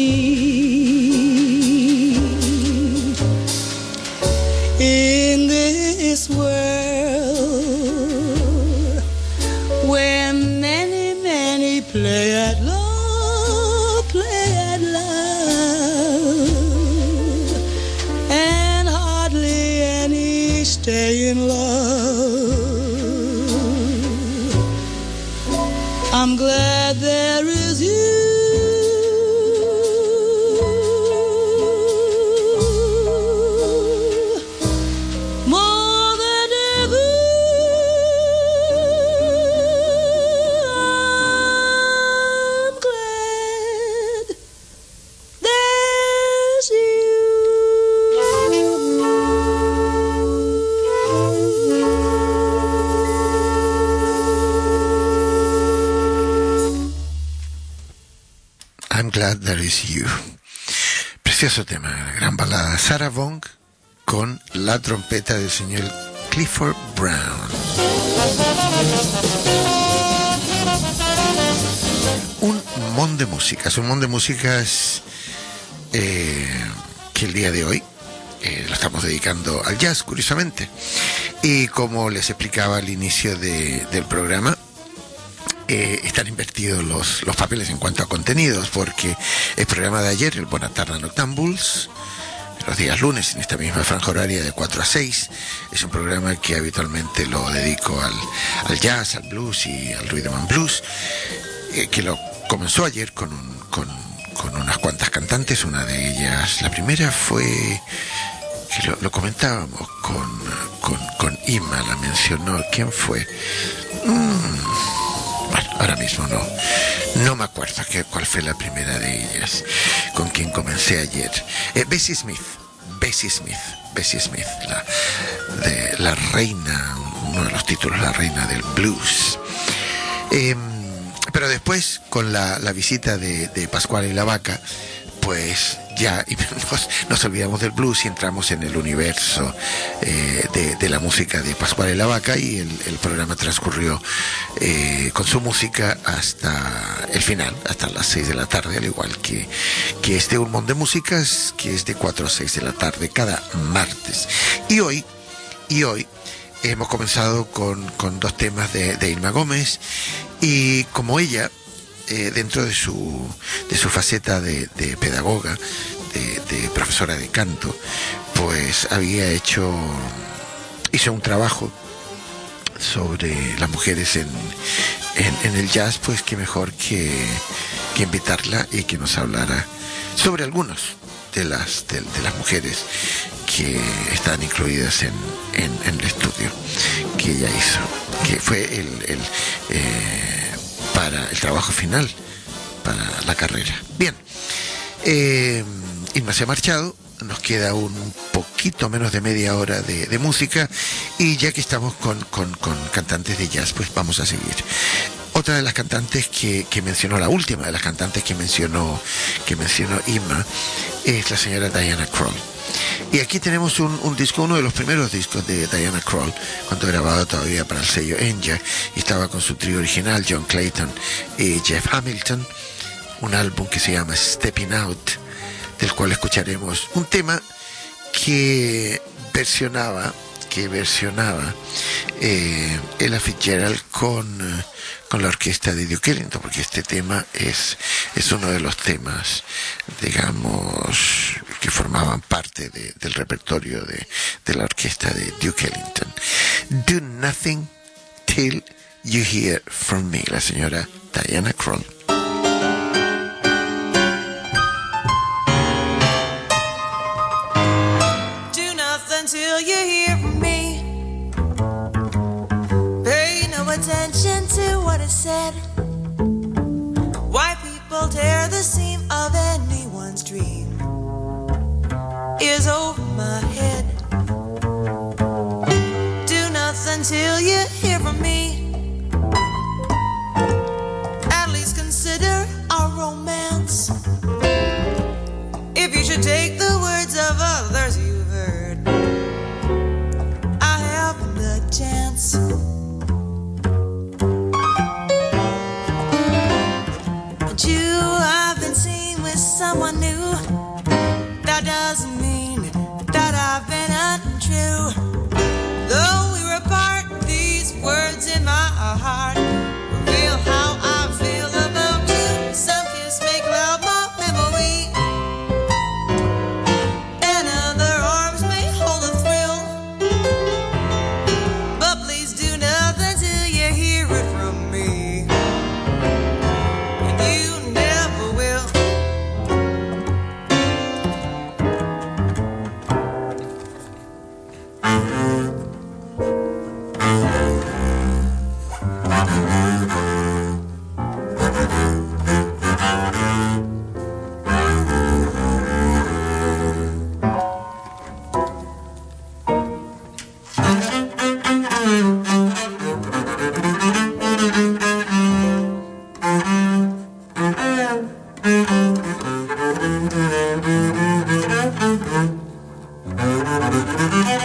in this world where many, many play at love, play at love, and hardly any stay in love. I'm glad there is you. More than ever, I'm glad there's you. I'm Glad There Is You. Precioso tema, gran balada. Sarah Vaughan con la trompeta del señor Clifford Brown. Un mon de músicas, un mon de músicas eh, que el día de hoy eh, lo estamos dedicando al jazz, curiosamente. Y como les explicaba al inicio de, del programa, Eh, están invertidos los, los papeles en cuanto a contenidos, porque el programa de ayer, el Bonatarra Noctambuls, los días lunes en esta misma franja horaria de cuatro a seis, es un programa que habitualmente lo dedico al, al jazz, al blues y al rhythm and blues, eh, que lo comenzó ayer con, un, con, con unas cuantas cantantes. Una de ellas, la primera fue, que lo, lo comentábamos con, con, con Ima, la mencionó. ¿Quién fue? Mm. Bueno, ahora mismo no, no me acuerdo que, cuál fue la primera de ellas con quien comencé ayer. Eh, Bessie Smith, Bessie Smith, Bessie Smith, la, de, la reina, uno de los títulos, la reina del blues. Eh, pero después, con la, la visita de, de Pascual y la Vaca, pues ya nos, nos olvidamos del blues y entramos en el universo eh, de, de la música de Pascual y la Vaca, y el, el programa transcurrió eh, con su música hasta el final, hasta las seis de la tarde, al igual que, que este Un Mon de Músicas, que es de cuatro a seis de la tarde cada martes. Y hoy, y hoy hemos comenzado con, con dos temas de, de Irma Gómez, y como ella, Eh, dentro de su de su faceta de, de pedagoga, de, de profesora de canto, pues había hecho hizo un trabajo sobre las mujeres en, en, en el jazz, pues qué mejor que, que invitarla y que nos hablara sobre algunos de las de, de las mujeres que están incluidas en, en, en el estudio que ella hizo, que fue el, el eh, para el trabajo final, para la carrera. Bien, eh, Irma se ha marchado, nos queda un poquito menos de media hora de, de música, y ya que estamos con, con, con cantantes de jazz, pues vamos a seguir. Otra de las cantantes que, que mencionó, la última de las cantantes que mencionó, que mencionó Irma, es la señora Diana Krall. Y aquí tenemos un, un disco, uno de los primeros discos de Diana Krall, cuando grababa todavía para el sello Enya, y estaba con su trío original, John Clayton y Jeff Hamilton, un álbum que se llama Stepping Out, del cual escucharemos un tema que versionaba, que versionaba eh, Ella Fitzgerald con, con la orquesta de Duke Ellington, porque este tema es, es uno de los temas, digamos, que formaban parte de, del repertorio de, de la orquesta de Duke Ellington. Do Nothing Till You Hear From Me, la señora Diana Krall. Do nothing till you hear from me. Pay no attention to what is said. Why people tear the seam of anyone's dream is over my head. Do nothing till you hear from me. At least consider our romance. If you should take the words of others you've heard, I haven't the chance.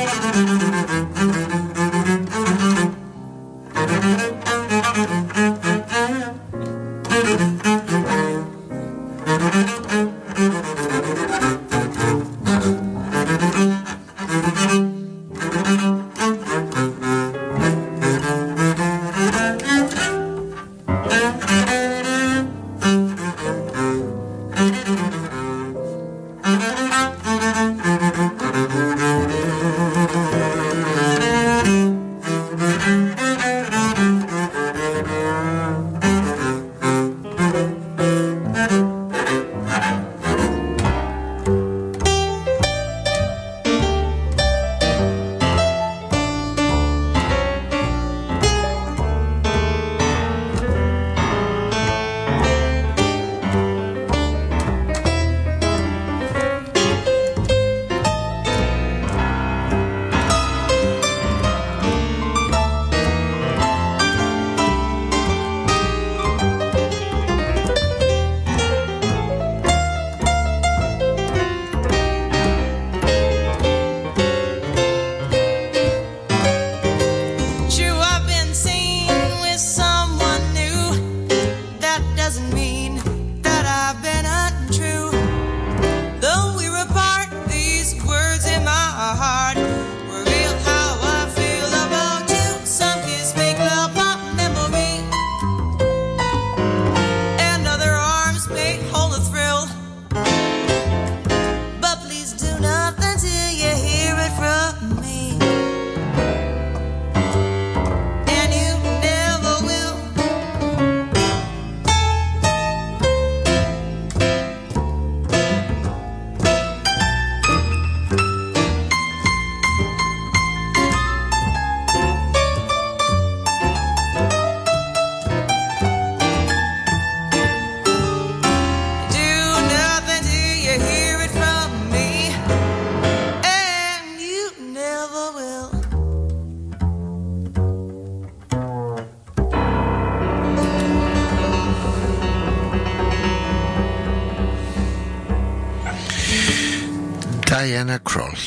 Diana Krall,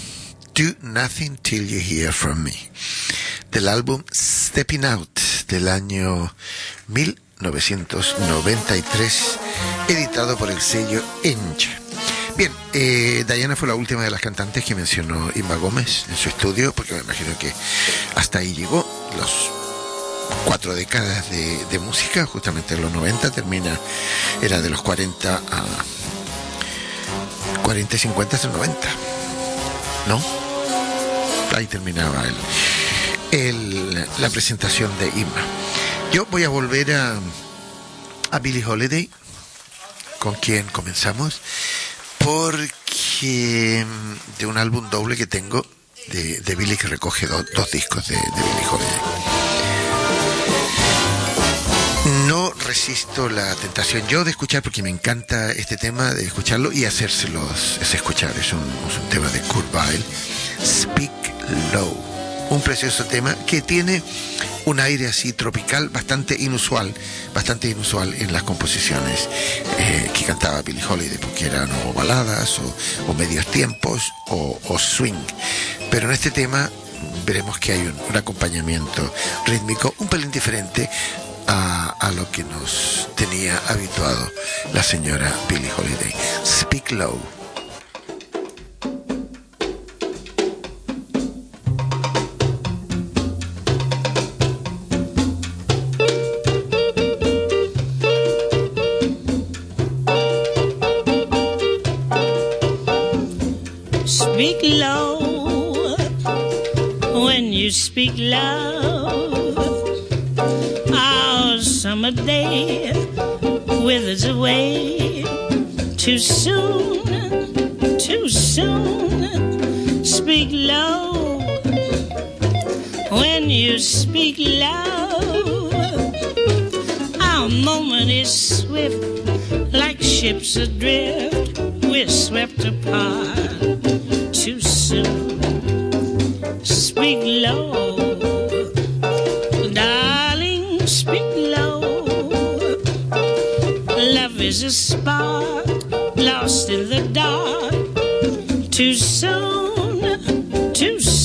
Do Nothing Till You Hear From Me, del álbum Stepping Out del año mil novecientos noventa y tres, editado por el sello Encha. Bien, eh, Diana fue la última de las cantantes que mencionó Inma Gómez en su estudio, porque me imagino que hasta ahí llegó. Los cuatro décadas de, de música, justamente en los noventa, termina, era de los cuarenta a cuarenta y cincuenta hasta el noventa, ¿no? Ahí terminaba el, el, la presentación de Inma. Yo voy a volver a, a Billie Holiday, con quien comenzamos, porque de un álbum doble que tengo de, de Billie, que recoge do, dos discos de, de Billie Holiday. No resisto la tentación yo de escuchar, porque me encanta este tema, de escucharlo y hacérselos es escuchar. Es un, es un tema de Kurt Weill, Speak Low, un precioso tema que tiene un aire así tropical bastante inusual, bastante inusual en las composiciones eh, que cantaba Billie Holiday, porque eran o baladas o, o medios tiempos o, o swing. Pero en este tema veremos que hay un, un acompañamiento rítmico un pelín diferente A, a lo que nos tenía habituado la señora Billie Holiday. Speak Low. Speak low when you speak loud. Summer day withers away too soon, too soon. Speak low when you speak loud. Our moment is swift, like ships adrift. We're swept apart too soon. Speak low, darling, speak low. Love is a spark lost in the dark. Too soon, too soon.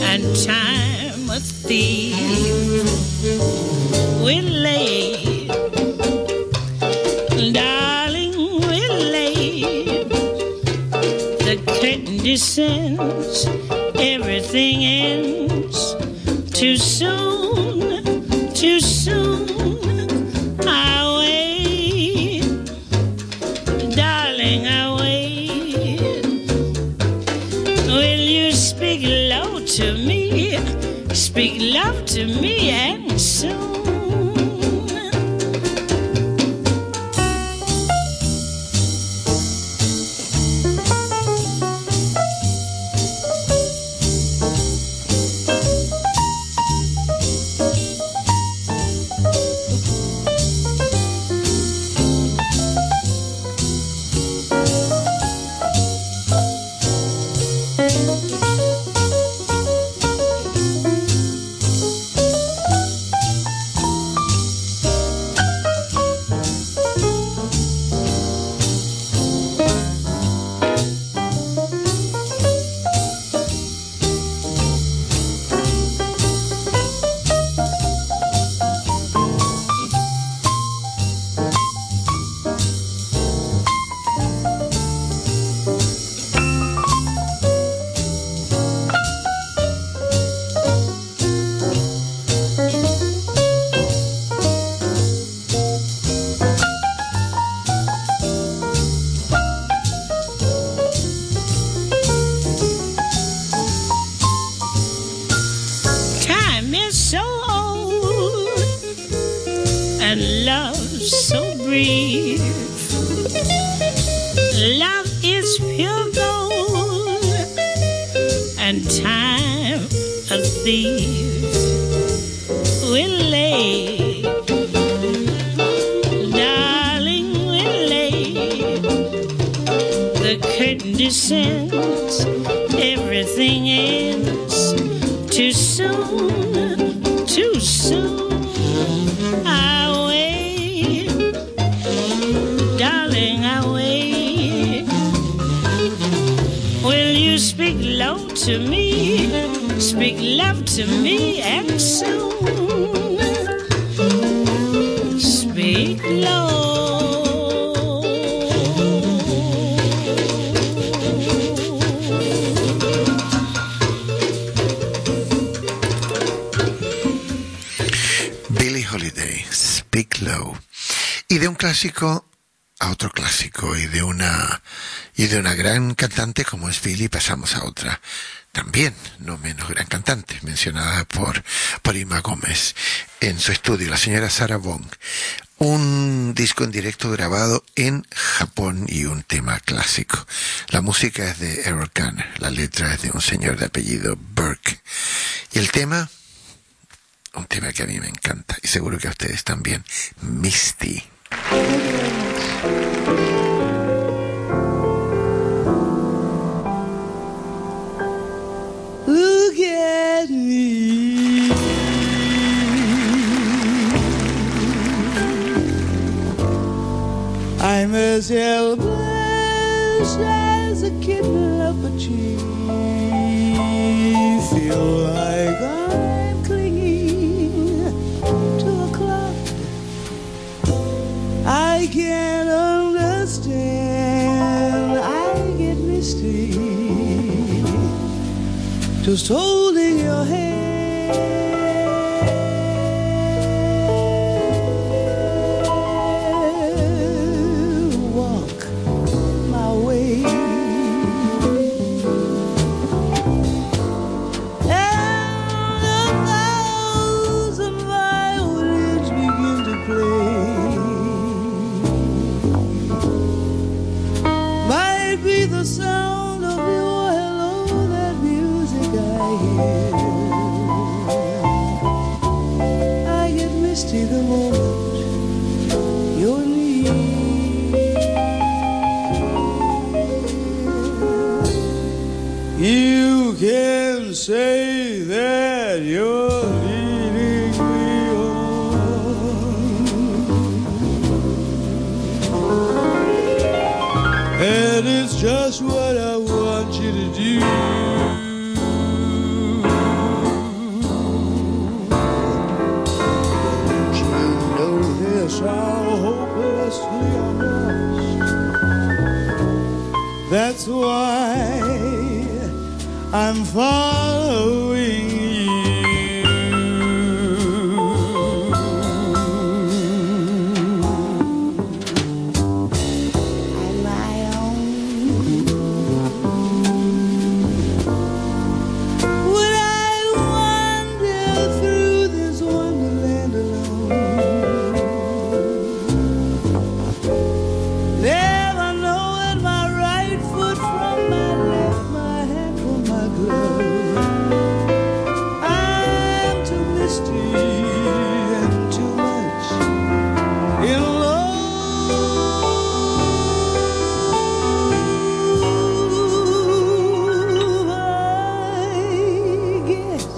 and time a thief will lay, darling, will lay. The curtain descends, everything ends too soon, too soon. I wait, darling, I wait. Will you speak low to me, speak love to me, and soon? A otro clásico y de una y de una gran cantante como es Billie pasamos a otra también no menos gran cantante mencionada por por Ima Gómez en su estudio, la señora Sarah Vaughan. Un disco en directo grabado en Japón y un tema clásico. La música es de Errol Khan, la letra es de un señor de apellido Burke y el tema, un tema que a mí me encanta y seguro que a ustedes también, Misty. Look at me, I'm as helpless as a kitten up a tree. Feel like I'm clinging to a cloud. I can't understand, I get misty just holding your hand. Walk my way and a thousand violins begin to play. Might be the sound of your hello, that music I hear. I get misty the moment you're near. You can say that you're leading me on, and it's just what I want you to do. how hopelessly I'm lost. That's why I'm following you. On my own. Would I wander through this wonderland alone? Never knowing my right foot from my left, my hand from my glove. I'm too misty and too much in love. I get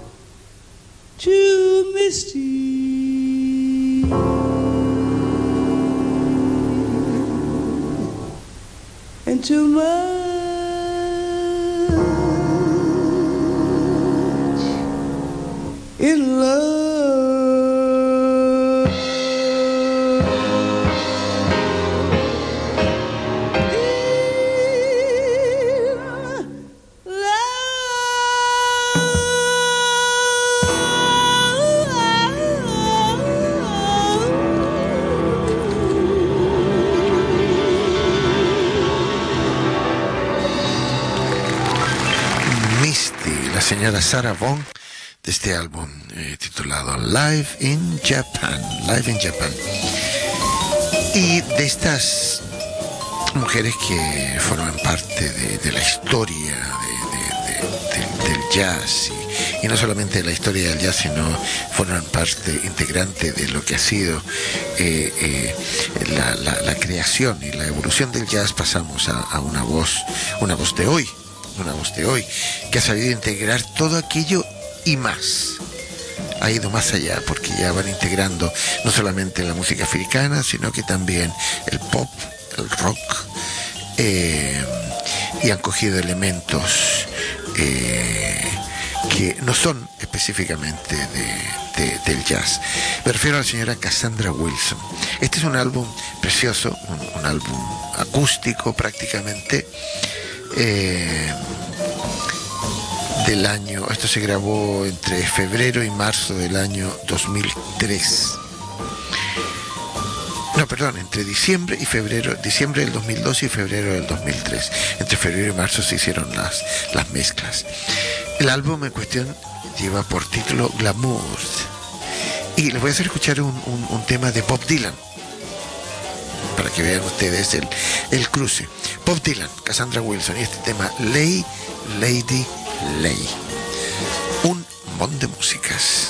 too misty and too much in love. Misty, la señora Sarah Vaughan, de este álbum eh, titulado Live in Japan, Live in Japan. Y de estas mujeres que forman parte de, de la historia de, de, de, de, del jazz, y, y no solamente de la historia del jazz, sino forman parte integrante de lo que ha sido eh, eh, la, la, la creación y la evolución del jazz. Pasamos a, a una voz, una voz de hoy, una voz de hoy, que ha sabido integrar todo aquello y más. Ha ido más allá, porque ya van integrando no solamente la música africana, sino que también el pop, el rock, eh, y han cogido elementos eh, que no son específicamente de, de, del jazz. Me refiero a la señora Cassandra Wilson. Este es un álbum precioso, un, un álbum acústico prácticamente, eh, del año, esto se grabó entre febrero y marzo del año dos mil tres. No, perdón, entre diciembre y febrero, diciembre del dos mil dos y febrero del dos mil tres. Entre febrero y marzo se hicieron las, las mezclas. El álbum en cuestión lleva por título Glamour. Y les voy a hacer escuchar un, un, un tema de Bob Dylan, para que vean ustedes el, el cruce. Bob Dylan, Cassandra Wilson, y este tema Lay, Lady, Lay. Un montón de músicas.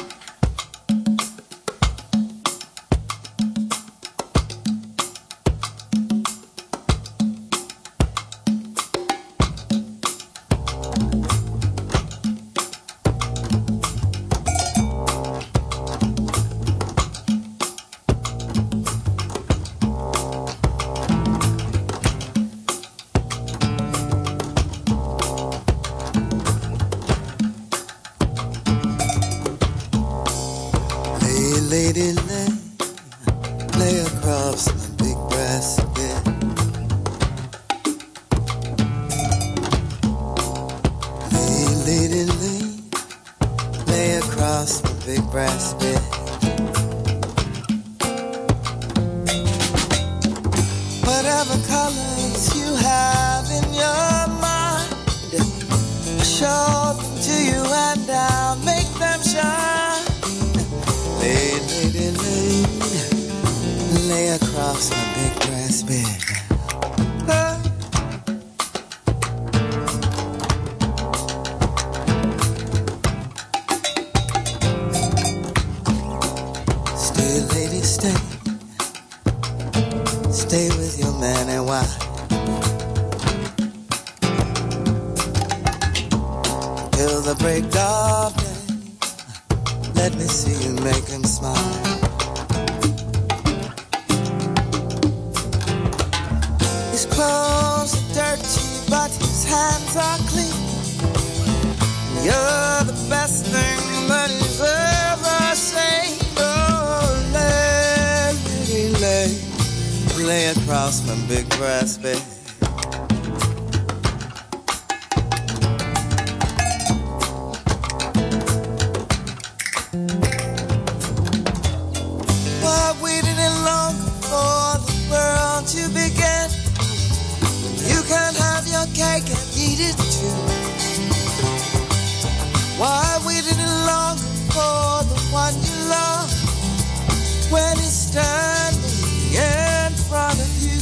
Lady, lay, lay across my big brass bed. Lay, lady, lay, lay across my big brass bed. Whatever colors you have in your mind, I'll show them to you and I'll make them shine. Lay, lady, lay, lay across my big brass bed. Ah. Stay, lady, stay. Stay with your man and wife. Till the break of day. Let me see you make him smile. His clothes are dirty, but his hands are clean. You're the best thing that he's ever seen. Oh, lady. across my big brass bed. Why waiting any longer for the world to begin? You can't have your cake and eat it too. Why waiting any longer for the one you love when he's standing in front of you?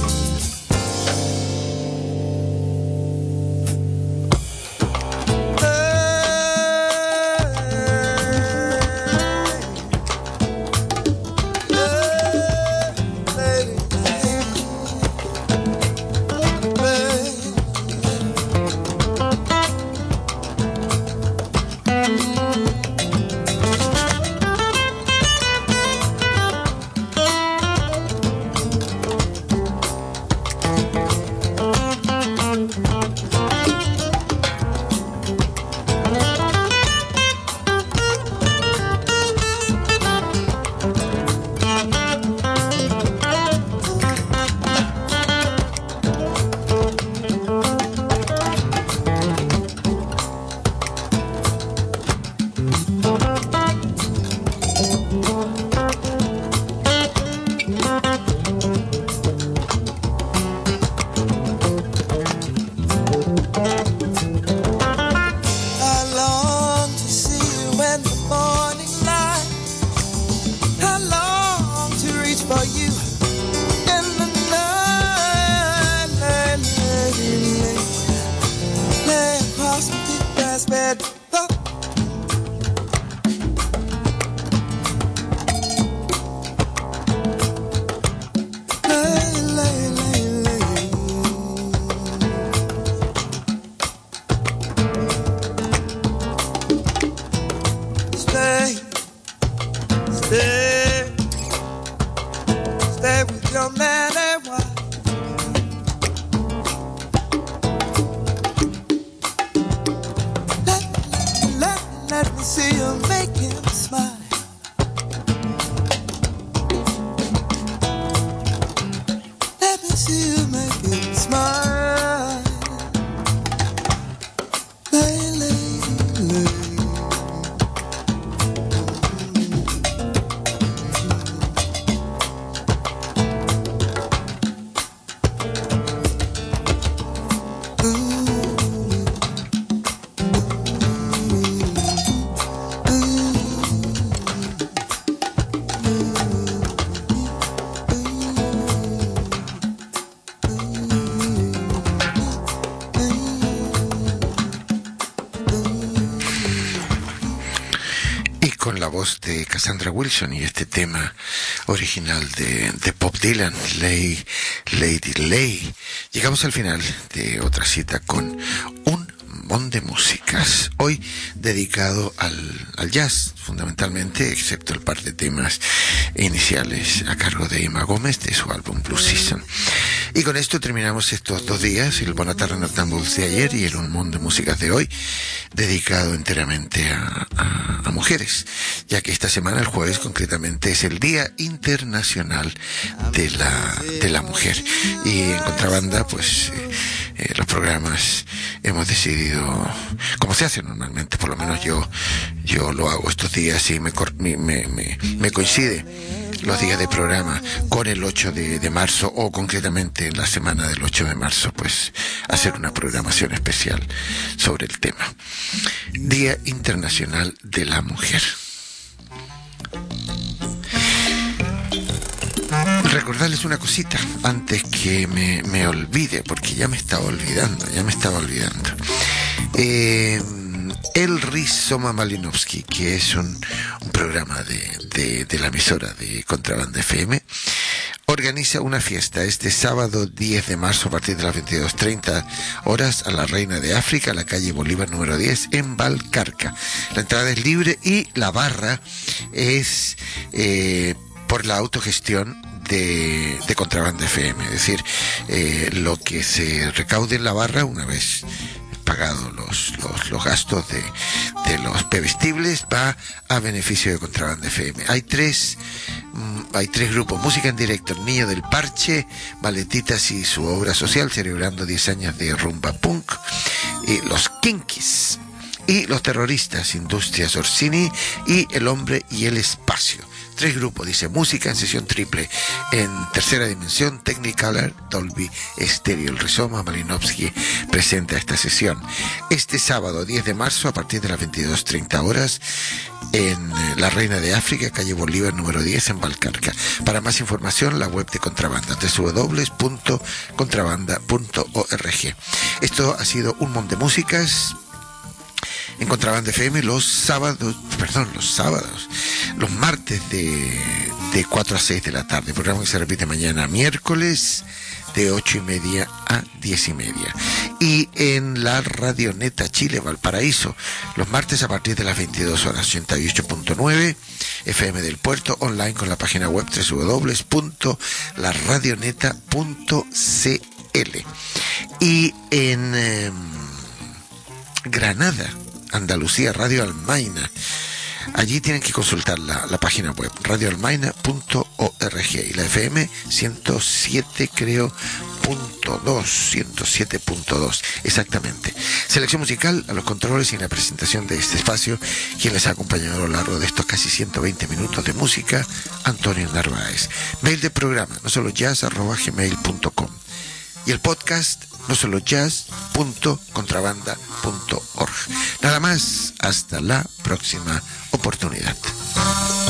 De Cassandra Wilson y este tema original de, de Bob Dylan, Lay, Lady Lay. Llegamos al final de otra cita con un montón de músicas, hoy dedicado al, al jazz fundamentalmente, excepto el par de temas iniciales a cargo de Emma Gómez de su álbum Blue Season. Y con esto terminamos estos dos días, el Bonatarra Noctambules de ayer y el Un Mundo de Músicas de hoy, dedicado enteramente a, a, a mujeres, ya que esta semana, el jueves concretamente, es el Día Internacional de la, de la Mujer. Y en Contrabanda, pues eh, eh, los programas hemos decidido, como se hace normalmente, por lo menos yo yo lo hago estos días y me, me, me, me coincide los días de programa con el ocho de marzo, o concretamente en la semana del ocho de marzo, pues hacer una programación especial sobre el tema. Día Internacional de la Mujer. Recordarles una cosita antes que me, me olvide, porque ya me estaba olvidando, ya me estaba olvidando. Eh, el Rizoma Malinovsky, que es un, un programa de, de, de la emisora de Contrabanda F M, organiza una fiesta este sábado diez de marzo a partir de las veintidós treinta horas a la Reina de África, a la calle Bolívar número diez en Valcarca. La entrada es libre y la barra es eh, por la autogestión de, de Contrabanda F M, es decir, eh, lo que se recaude en la barra, una vez pagado los, los, los gastos de, de los bebestibles, va a beneficio de Contrabanda F M. Hay tres, mm, hay tres grupos: música en directo, El Niño del Parche, Maletitas y su obra social, celebrando diez años de rumba punk, y los Kinkis, y los terroristas, Industrias Orsini y El Hombre y el Espacio. Tres grupos, dice, música en sesión triple, en tercera dimensión, Technicolor, Dolby Stereo. El Rizoma Malinowski presenta esta sesión este sábado diez de marzo a partir de las veintidós treinta horas en La Reina de África, calle Bolívar número diez en Valcarca. Para más información, la web de Contrabanda, doble u doble u doble u punto contrabanda punto org. Esto ha sido un montón de músicas en Contrabanda F M los sábados, perdón, los sábados, los martes de, de cuatro a seis de la tarde. Programa que se repite mañana miércoles de ocho y media a diez y media. Y en la Radioneta Chile Valparaíso, los martes a partir de las veintidós horas, ochenta y ocho punto nueve F M del Puerto, online con la página web doble u doble u doble u punto la radioneta punto c l. Y en eh, Granada, Andalucía, Radio Almaina. Allí tienen que consultar la, la página web radio almaina punto org, y la F M ciento siete, creo, punto dos, ciento siete punto dos, exactamente. Selección musical a los controles y en la presentación de este espacio, quien les ha acompañado a lo largo de estos casi ciento veinte minutos de música, Antonio Narváez. Mail de programa, no solo jazz arroba gmail punto com, y el podcast no solo jazz punto contrabanda punto org. Nada más, hasta la próxima oportunidad.